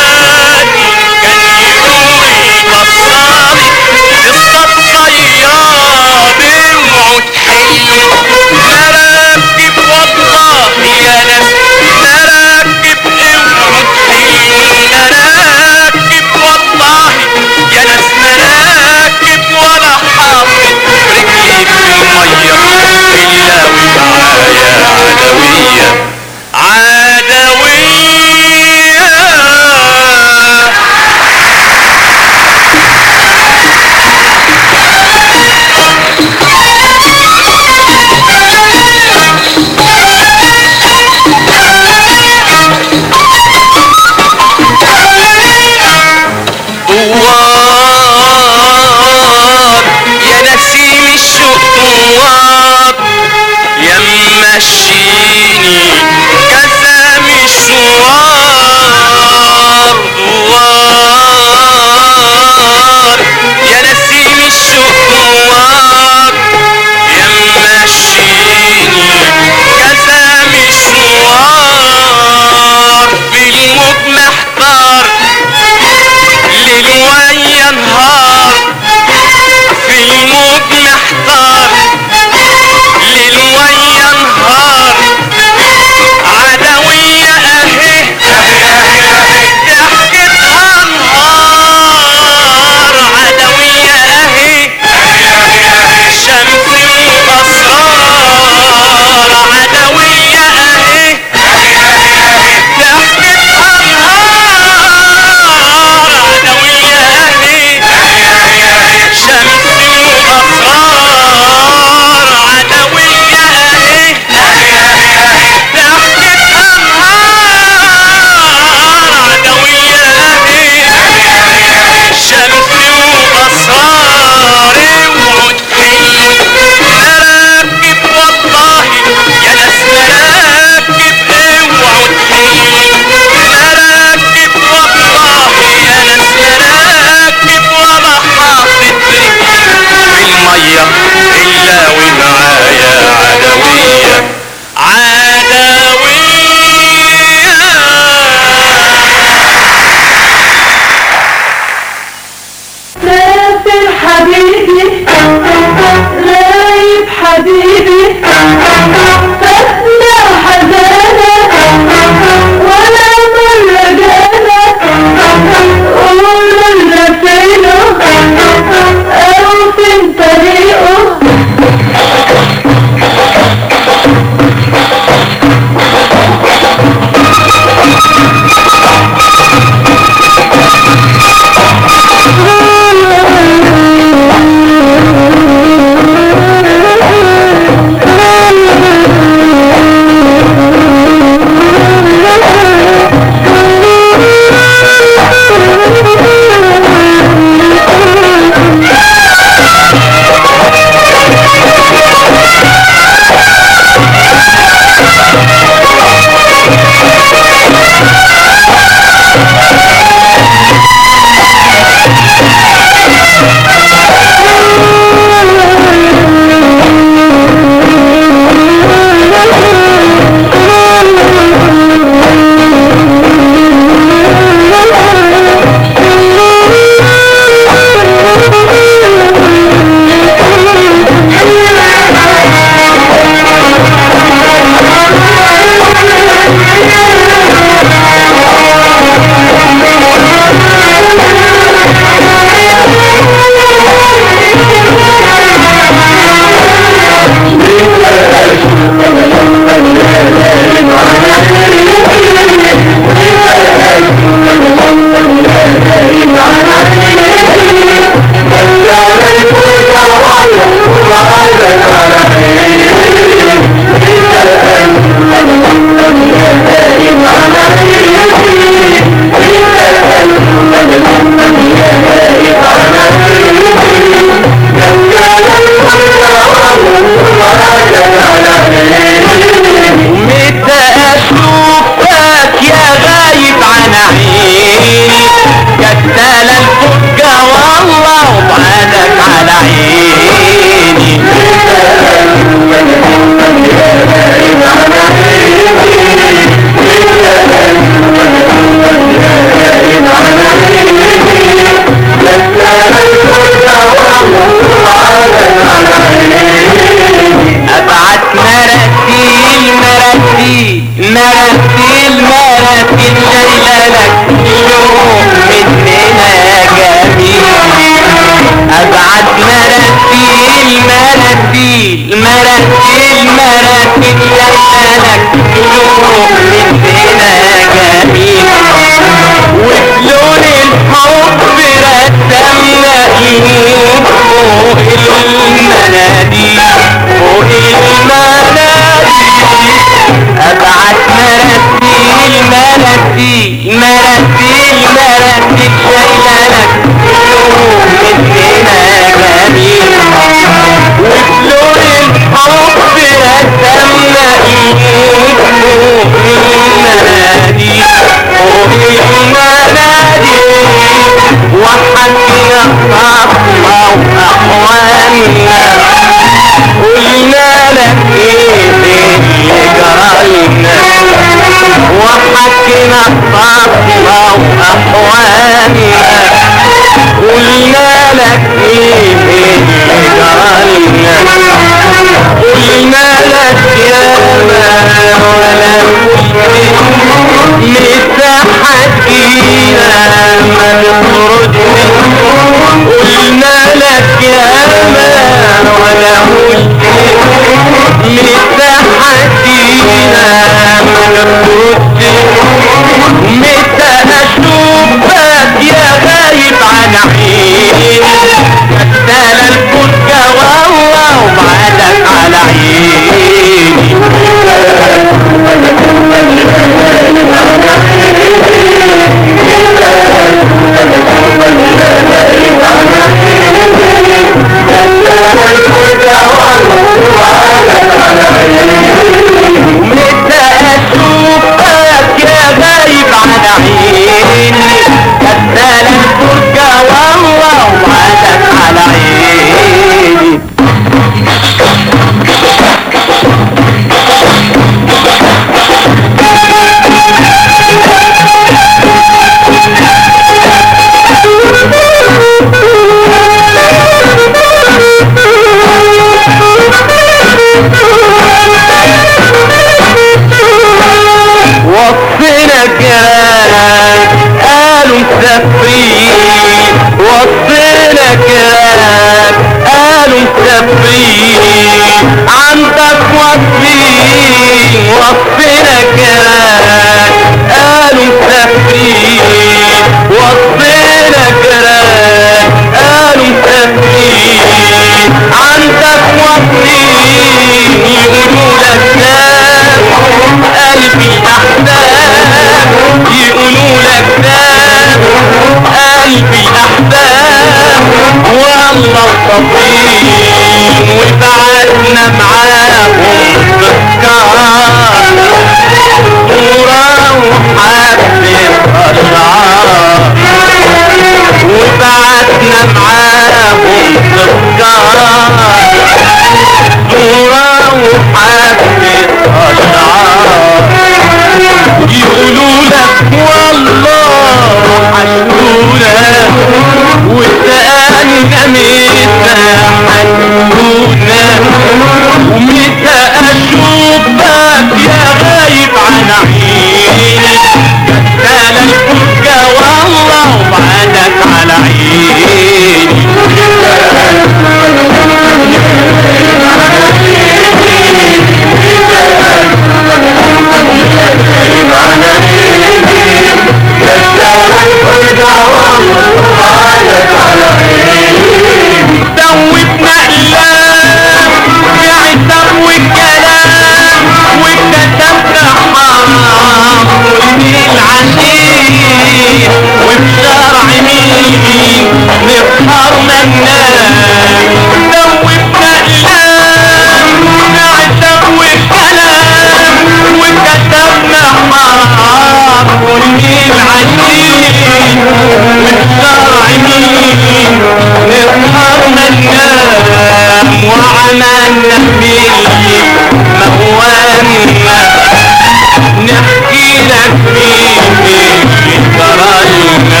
وعملنا باللي موالنا نحكي لك فيه اللي جرالنا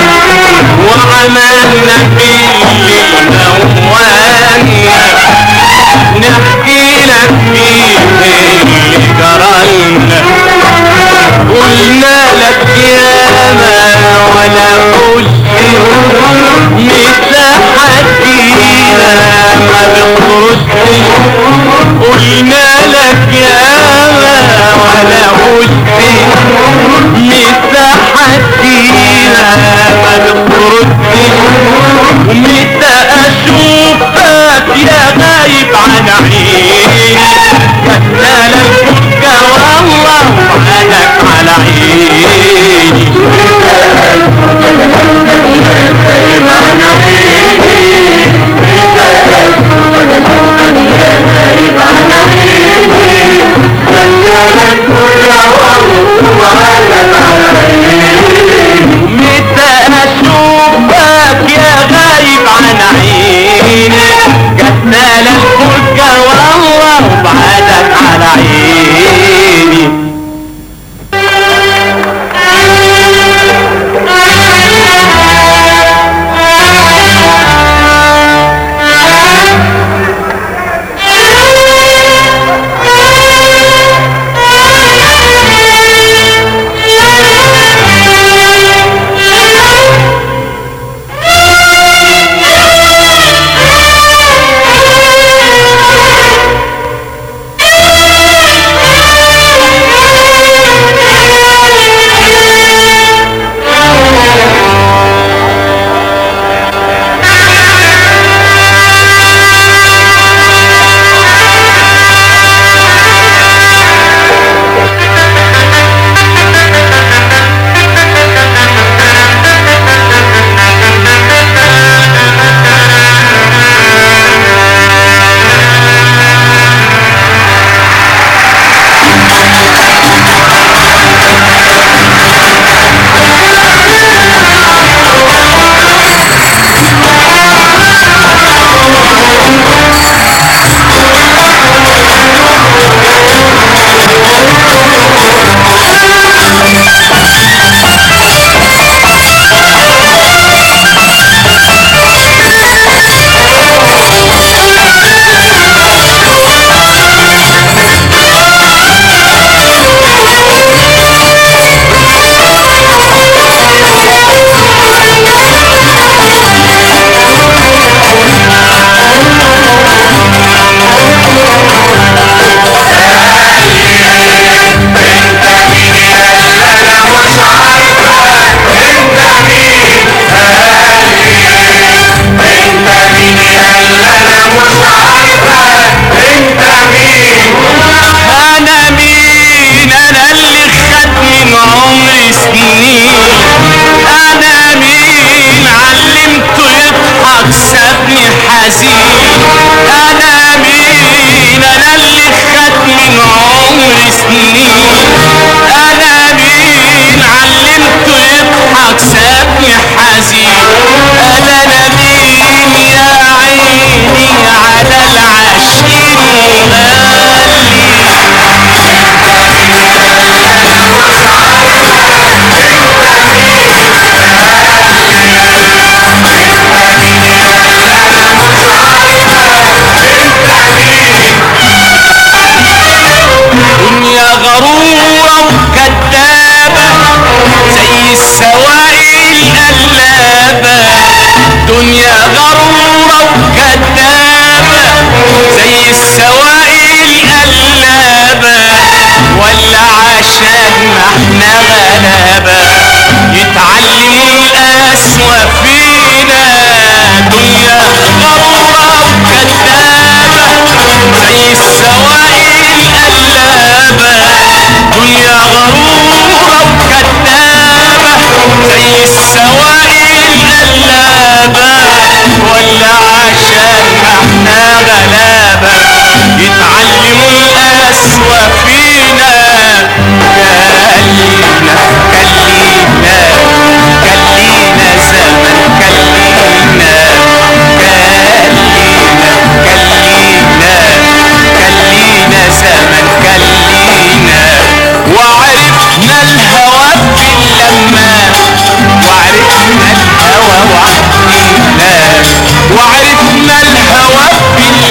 وعملنا باللي موالنا نحكي لك فيه اللي جرالنا قلنا لك ياما ولا قلت مساحة فينا ما بتردش قلنا لك ياما ولا قلت مساحة فينا ما بتردش متى اشوفك يا غايب عن عيني كتال الفكة والله وعدك على عيني متى اشوفك يا غايب عن عيني كتال الفكة والله وبعدك على عيني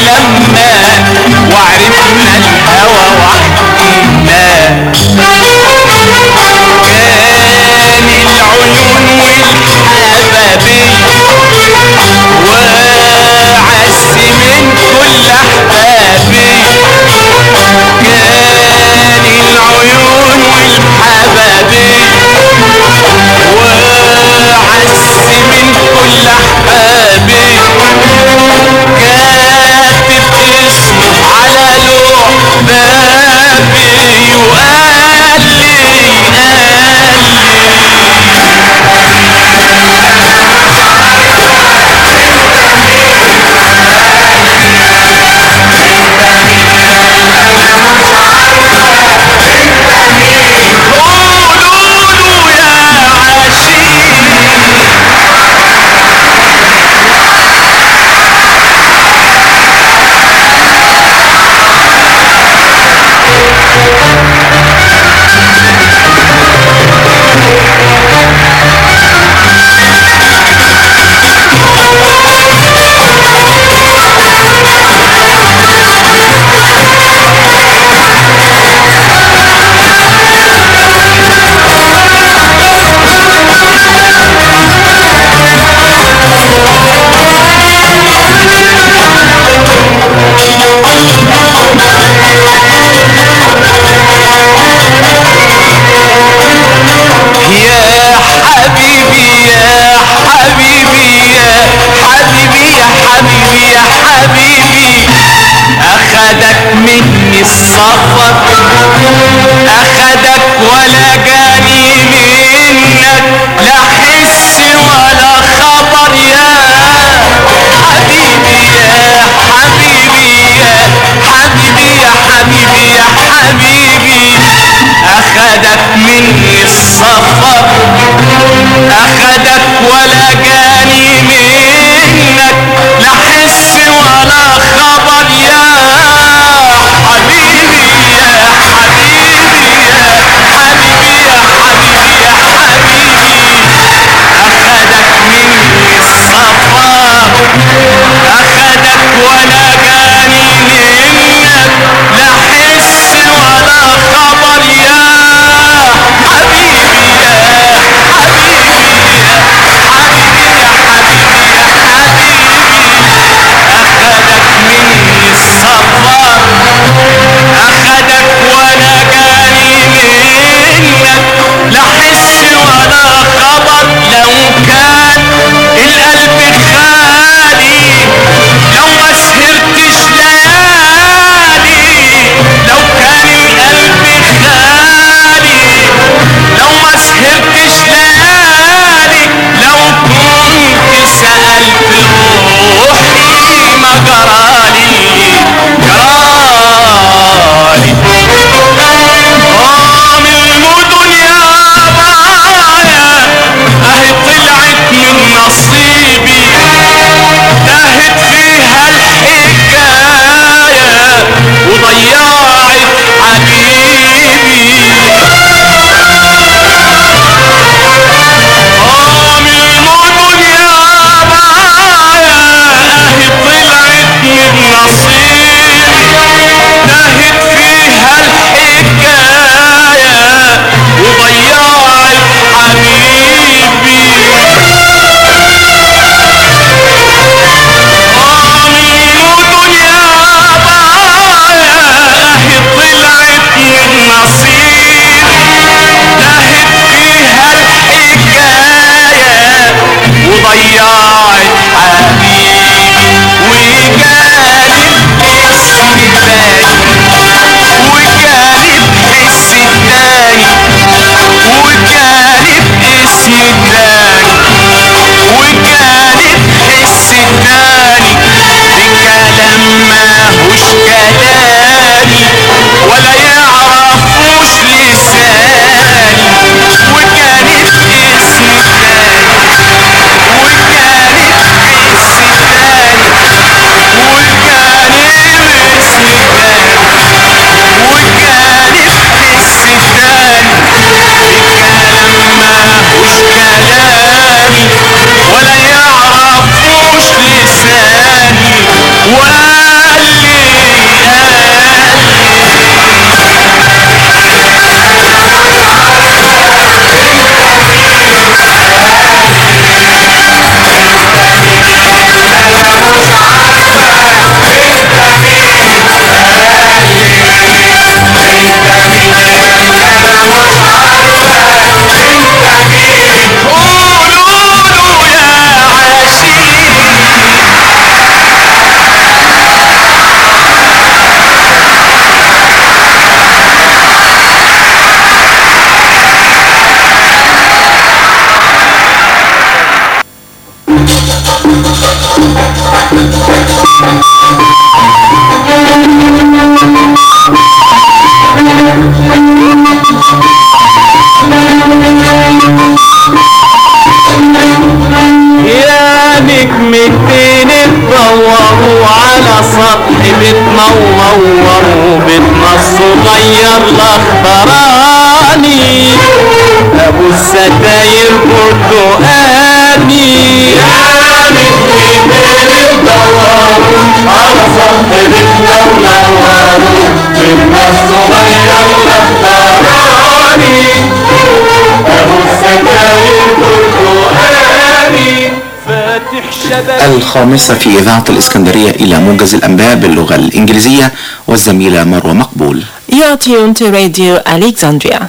لما وعرفنا الهوى وحدينا كان العيون والحبابين وعز من كل احبابي كان العيون والحبابين وعز من كل احبابي كاتب اسمه على لوح بابي وقال لي أخدك مني السفر أخدك ولا جاني منك لا حس ولا خبر يا حبيبي يا حبيبي يا حبيبي يا حبيبي يا حبيبي أخدك مني السفر أخدك ولا جاني منك لا حس ولا خبر يا حبيبي يا حبيبي يا حبيبي يا حبيبي يا حبيبي أخدك مني السفر أخدك ولا جاني منك لا حس ولا خبر يا حبيبي يا حبيبي يا حبيبي يا يا نجمتين اتدوروا على سطح بتنوروا بيتنا الصغير الاخضراني ابو الستاير برتقاني. يا نجمتين اتدوروا على سطح بيتنا ونوروا بيتنا الصغير الاخضراني ابو الستاير برتقاني. الخامسة في إذاعة الإسكندرية إلى موجز الأنباء باللغة الإنجليزية والزميلة مروة مقبول. You're tuned to Radio Alexandria.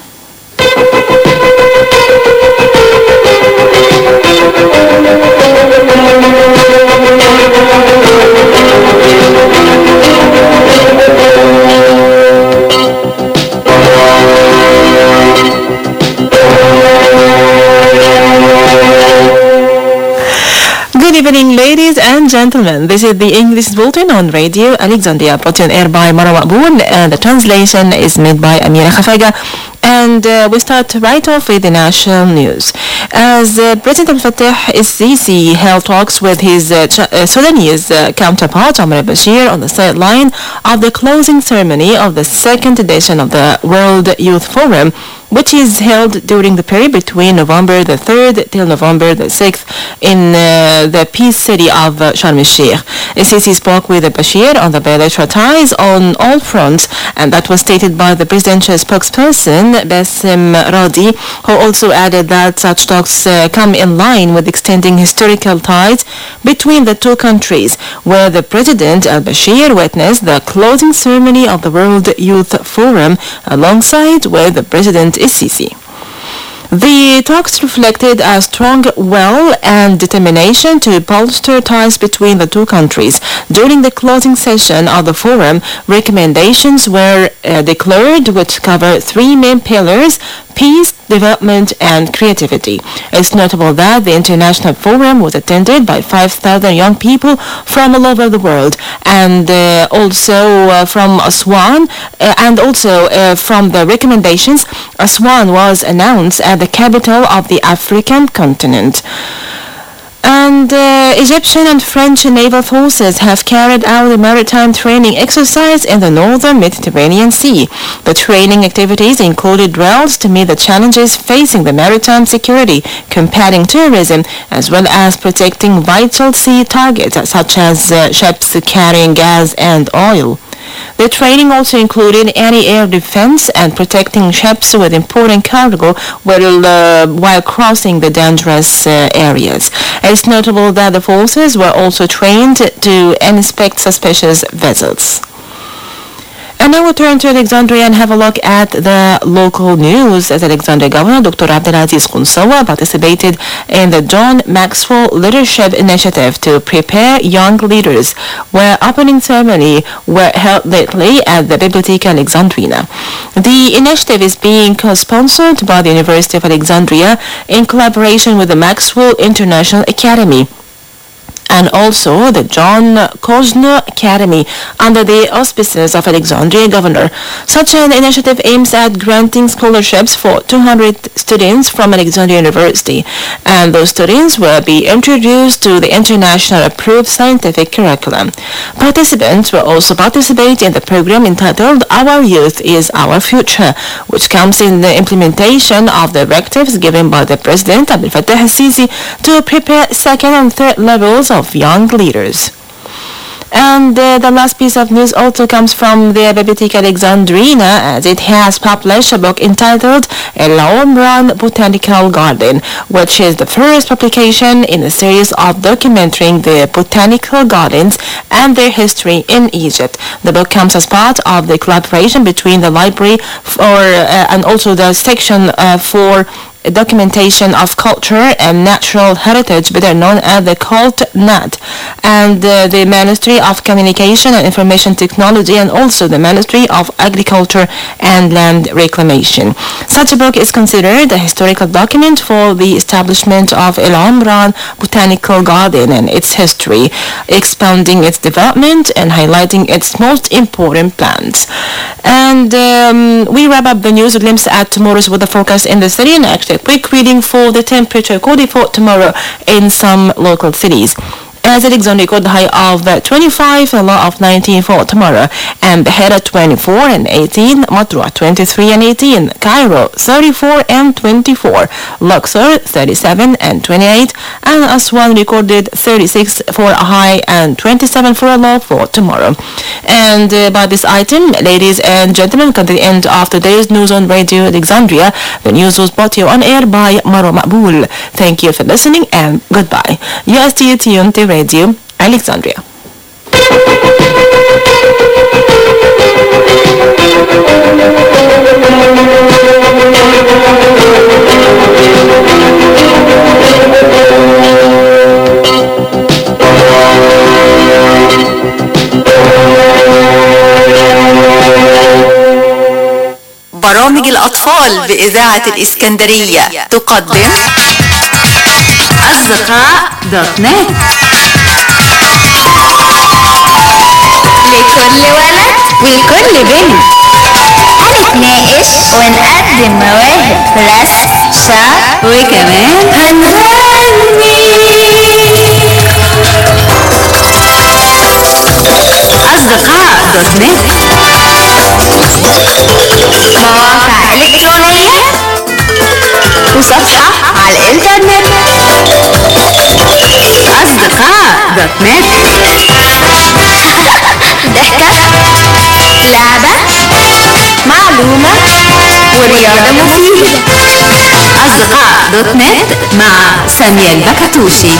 Good evening, ladies and gentlemen. This is the English Bulletin on Radio Alexandria, brought on air by Mara Maqbool, and the translation is made by Amira Khafaga. And uh, we start right off with the national news. As uh, President Fattah el-Sisi held talks with his uh, Ch- uh, Sudanese uh, counterpart, Omar al-Bashir, on the sideline of the closing ceremony of the second edition of the World Youth Forum, which is held during the period between November the third till November the sixth in uh, the peace city of uh, Sharm el-Sheikh. El-Sisi spoke with Bashir on the bilateral ties on all fronts, and that was stated by the presidential spokesperson Bassem Radi, who also added that such talks uh, come in line with extending historical ties between the two countries, where the President al-Bashir witnessed the closing ceremony of the World Youth Forum alongside with the President el-Sisi. The talks reflected a strong will and determination to bolster ties between the two countries. During the closing session of the forum, recommendations were uh, declared which cover three main pillars: peace, development, and creativity. It's notable that the International Forum was attended by five thousand young people from all over the world, and uh, also uh, from Aswan, uh, and also uh, from the recommendations, Aswan was announced as the capital of the African continent. And uh, Egyptian and French naval forces have carried out a maritime training exercise in the northern Mediterranean Sea. The training activities included drills to meet the challenges facing the maritime security, combating terrorism, as well as protecting vital sea targets such as uh, ships carrying gas and oil. The training also included anti-air defense and protecting ships with important cargo while, uh, while crossing the dangerous uh, areas. It's notable that the forces were also trained to inspect suspicious vessels. And now we'll turn to Alexandria and have a look at the local news. As Alexandria Governor Doctor Abdelaziz Qunsawa participated in the John Maxwell Leadership Initiative to prepare young leaders, where opening ceremony were held lately at the Bibliotheca Alexandrina. The initiative is being co-sponsored by the University of Alexandria in collaboration with the Maxwell International Academy and also the John Kozner Academy under the auspices of Alexandria Governor. Such an initiative aims at granting scholarships for two hundred students from Alexandria University, and those students will be introduced to the international approved scientific curriculum. Participants will also participate in the program entitled Our Youth is Our Future, which comes in the implementation of the directives given by the President Abdel Fattah el-Sisi to prepare second and third levels of of young leaders. And uh, the last piece of news also comes from the Bibliotheca Alexandrina, as it has published a book entitled El Omran Botanical Garden, which is the first publication in a series of documenting the botanical gardens and their history in Egypt. The book comes as part of the collaboration between the library for, uh, and also the section uh, for documentation of culture and natural heritage, better known as the CultNat, and uh, the Ministry of Communication and Information Technology, and also the Ministry of Agriculture and Land Reclamation. Such a book is considered a historical document for the establishment of El Omran Botanical Garden and its history, expounding its development and highlighting its most important plants. And um, we wrap up the news glimpse at tomorrow's weather forecast in the city, and actually a quick reading for the temperature code for tomorrow in some local cities. As Alexandria got the high of twenty-five, a low of nineteen for tomorrow, and Beira twenty-four and eighteen, Matruh twenty-three and eighteen, Cairo thirty-four and twenty-four, Luxor thirty-seven and twenty-eight, and Aswan recorded thirty-six for a high and twenty-seven for a low for tomorrow. And uh, by this item, ladies and gentlemen, come to the end of today's news on Radio Alexandria. The news was brought to you on air by Marwa Maqbool. Thank you for listening and goodbye. You are still tuned to Radio Alexandria. برامج الأطفال بإذاعة الإسكندرية تقدم أصدقاء دوت نت. لكل ولد ولكل بنت هنتناقش ونقدم مواهب رسم شعر وكمان هنغني. أصدقاء دوت نت مواقع إلكترونية وصفحة على الإنترنت. أصدقاء دوت نت ضحكة لعبة معلومة ورياضة مفيدة. أصدقاء دوت نت مع سامية البكتوشي.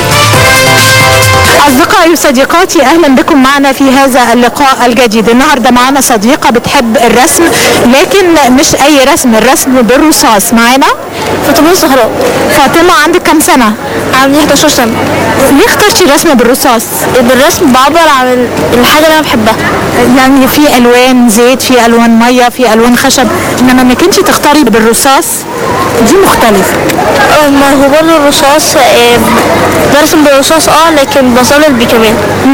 أصدقائي وصديقاتي، أهلا بكم معنا في هذا اللقاء الجديد. النهاردة معنا صديقة بتحب الرسم، لكن مش أي رسم، الرسم بالرصاص. معنا فاطمة الزهراء. فاطمة، عندك كم سنة؟ عندي إحدى عشرة سنة. ليه اخترتي الرسم بالرصاص؟ بالرسم بعبر عن الحاجة اللي أنا بحبها. يعني في ألوان زيت، في ألوان مية، في ألوان خشب، إنما إنك أنت تختاري بالرصاص دي مختلفة. ما هو برضه الرصاص برسم بالرصاص اه لكن بظلل بيه كمان.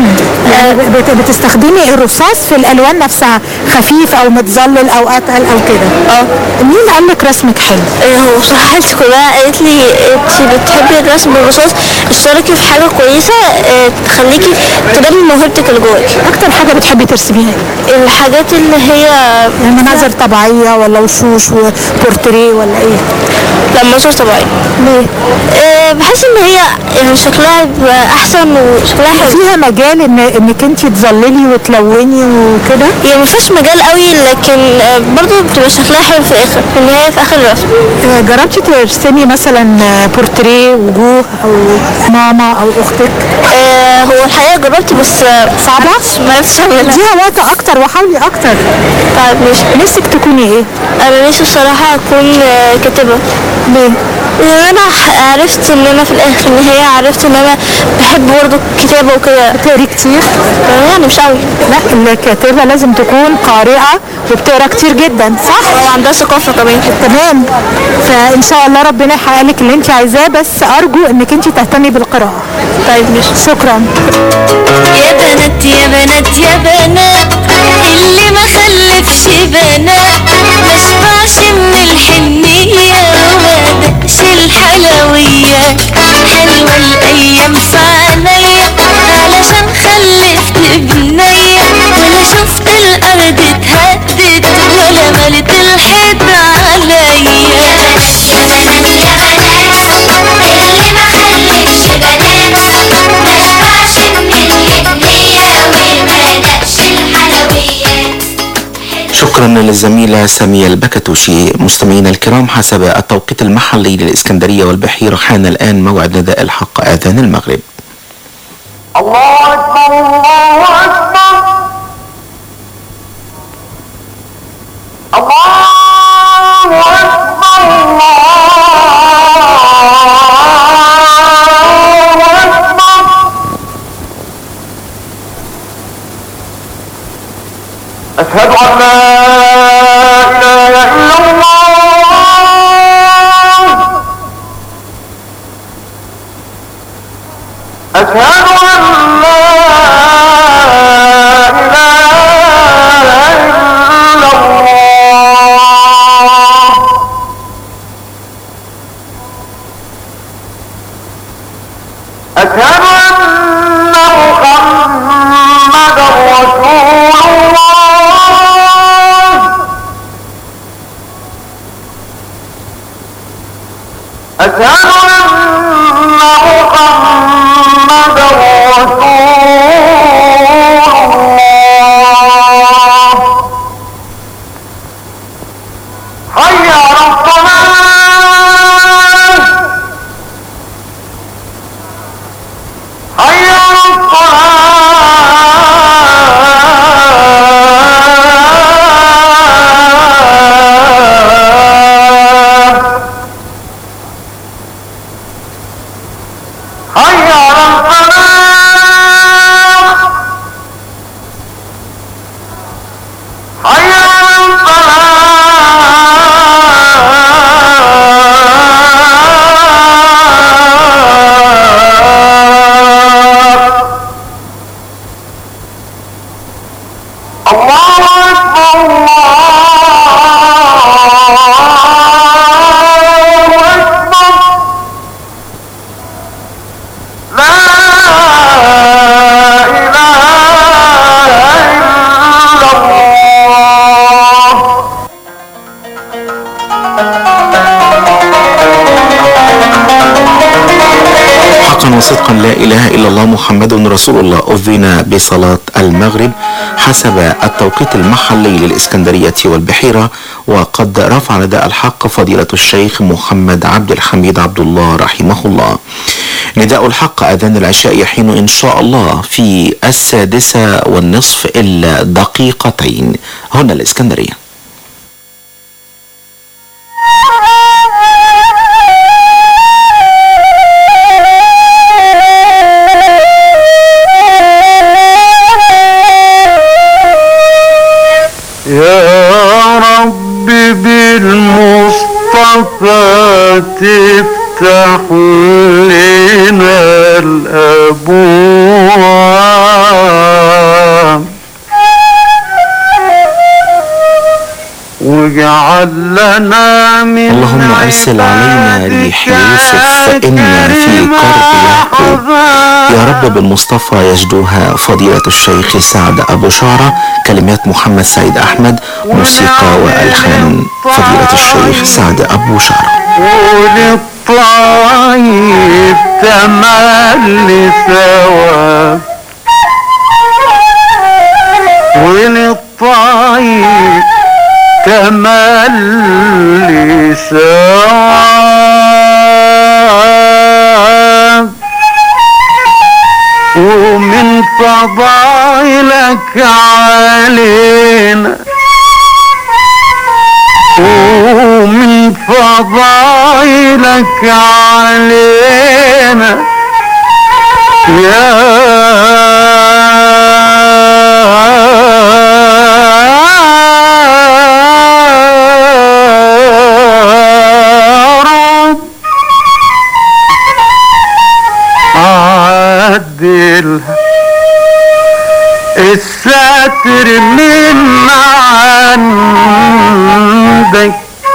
آه بتستخدمي الرصاص في الالوان نفسها، خفيف او متظلل او اتقل او كده؟ اه. مين قال لك رسمك حلو؟ آه هو بصراحه عيلتي كلها قالت لي انت بتحبي الرسم بالرصاص، اشتركي في حاجه كويسه آه تخليكي تنمي موهبتك اللي جواكي. اكتر حاجه بتحبي ترسميها ايه؟ الحاجات اللي هي مناظر طبيعيه ولا وشوش وبورتريه ولا ايه؟ لا، مناظر طبيعيه. ليه؟ آه بحس ان هي يعني شكلها بيبقى احسن وشكلها حلو. فيها مجال ان انك انت تظللي وتلوني وكده؟ يعني مفيش مجال قوي، لكن آه برضه بتبقى شكلها حلو في الاخر، في النهايه في اخر الرسم. آه جربتي ترسمي مثلا بورتريه وجوه او ماما او اختك؟ آه هو الحقيقه جربت بس صعبه؟ ما عرفتش اعملها. اديها وقت اكتر وحاولي اكتر. طيب ماشي. نفسك تكوني ايه؟ انا نفسي الصراحه اكون آه كاتبه. ليه؟ لان انا عرفت ان انا في الاخر النهايه عرفت ان انا بحب برضه الكتابه وكده. بتقري كتير؟ يعني مش قوي. لا، الكاتبه لازم تكون قارئه وبتقرا كتير جدا، صح؟ وعندها ثقافه كمان. تمام. فان شاء الله ربنا يحقق لك اللي انت عايزاه، بس ارجو انك انت تهتمي بالقراءه. طيب ماشي. شكرا. يا بنات يا بنات يا بنات اللي ما خلفش بنات ما شبعش من الحنيه وما دقش الحلويات. حلوه الايام في عينيا علشان خلفت بنيه، ولا شفت الارض اتهدت ولا ملت الحيط عليا. يا بنات يا بنات يا بنات اللي ما خلفش بنات ما شبعش من الحنيه وما دقش الحلويات. شكرا للزميلة سامية البكتوشي. مستمعينا الكرام، حسب التوقيت المحلي للإسكندرية والبحيرة حان الآن موعد نداء الحق آذان المغرب. الله أكبر الله أكبر الله أكبر الله أشهد أن محمدا رسول الله. حي على الصلاة، حي على وصدقا لا إله إلا الله محمد رسول الله. أذن بصلاة المغرب حسب التوقيت المحلي للإسكندرية والبحيرة، وقد رفع نداء الحق فضيلة الشيخ محمد عبد الحميد عبد الله رحمه الله. نداء الحق أذان العشاء يحين إن شاء الله في السادسة والنصف إلا دقيقتين. هنا الإسكندرية. يا رب بالمصطفى تفتح لنا الأبواب واجعل لنا من اللهم أرسل علينا ريح يوسف فإنا في كرب يعقوب. يا رب بالمصطفى يجدوها فضيلة الشيخ سعد أبو شعرة. كلمات محمد سعيد أحمد، موسيقى وألحان فضيلة الشيخ سعد أبو شعرة. وللطيب تملي ثواب، وللطيب تملي ثواب، ومن فضائلك علينا، ومن فضائلك علينا يا رب. عدلها الساتر من عندك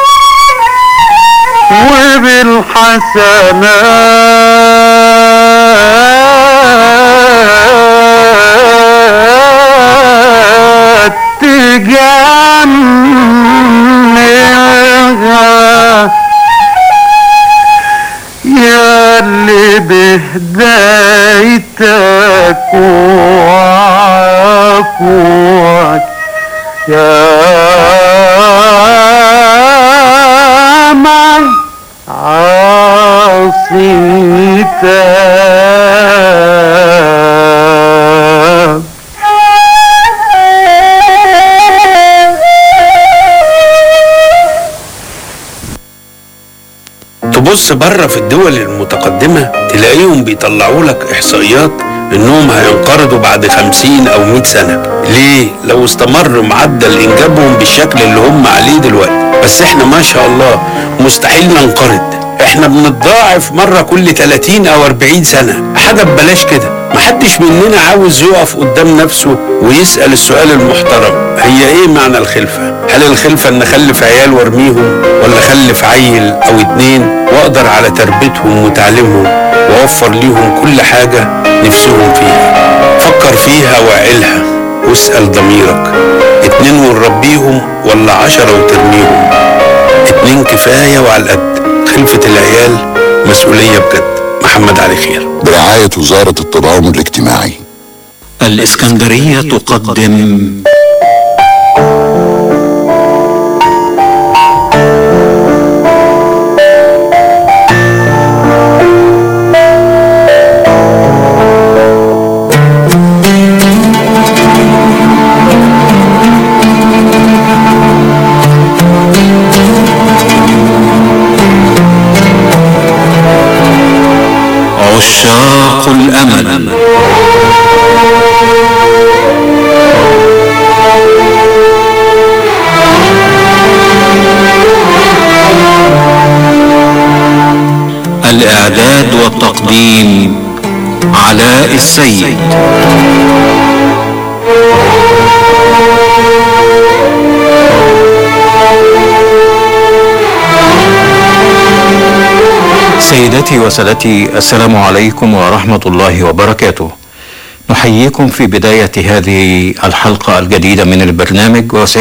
وبالحسنات تجملها يا اللي بهدايتك وعفوك يا من عصيتك. تبص بره في الدول المتقدمة تلاقيهم بيطلعوا لك إحصائيات إنهم هينقرضوا بعد خمسين أو مئة سنة. ليه؟ لو استمر معدل إنجابهم بالشكل اللي هم عليه دلوقتي. بس إحنا ما شاء الله مستحيل ننقرض، إحنا بنتضاعف مرة كل ثلاثين أو أربعين سنة، حاجة ببلاش كده. محدش مننا عاوز يقف قدام نفسه ويسأل السؤال المحترم: هي ايه معنى الخلفة؟ هل الخلفة ان اخلف عيال وارميهم، ولا اخلف عيل او اتنين واقدر على تربيتهم وتعليمهم واوفر ليهم كل حاجة نفسهم فيها؟ فكر فيها واعقلها واسأل ضميرك: اتنين ونربيهم ولا عشرة وترميهم؟ اتنين كفاية وعلى القد. خلفة العيال مسؤولية بجد. محمد علي خير. برعاية وزارة التضامن الاجتماعي. الإسكندرية تقدم عشاق الأمل. الإعداد والتقديم علاء السيد. سيداتي وسادتي، السلام عليكم ورحمة الله وبركاته. نحييكم في بداية هذه الحلقة الجديدة من البرنامج.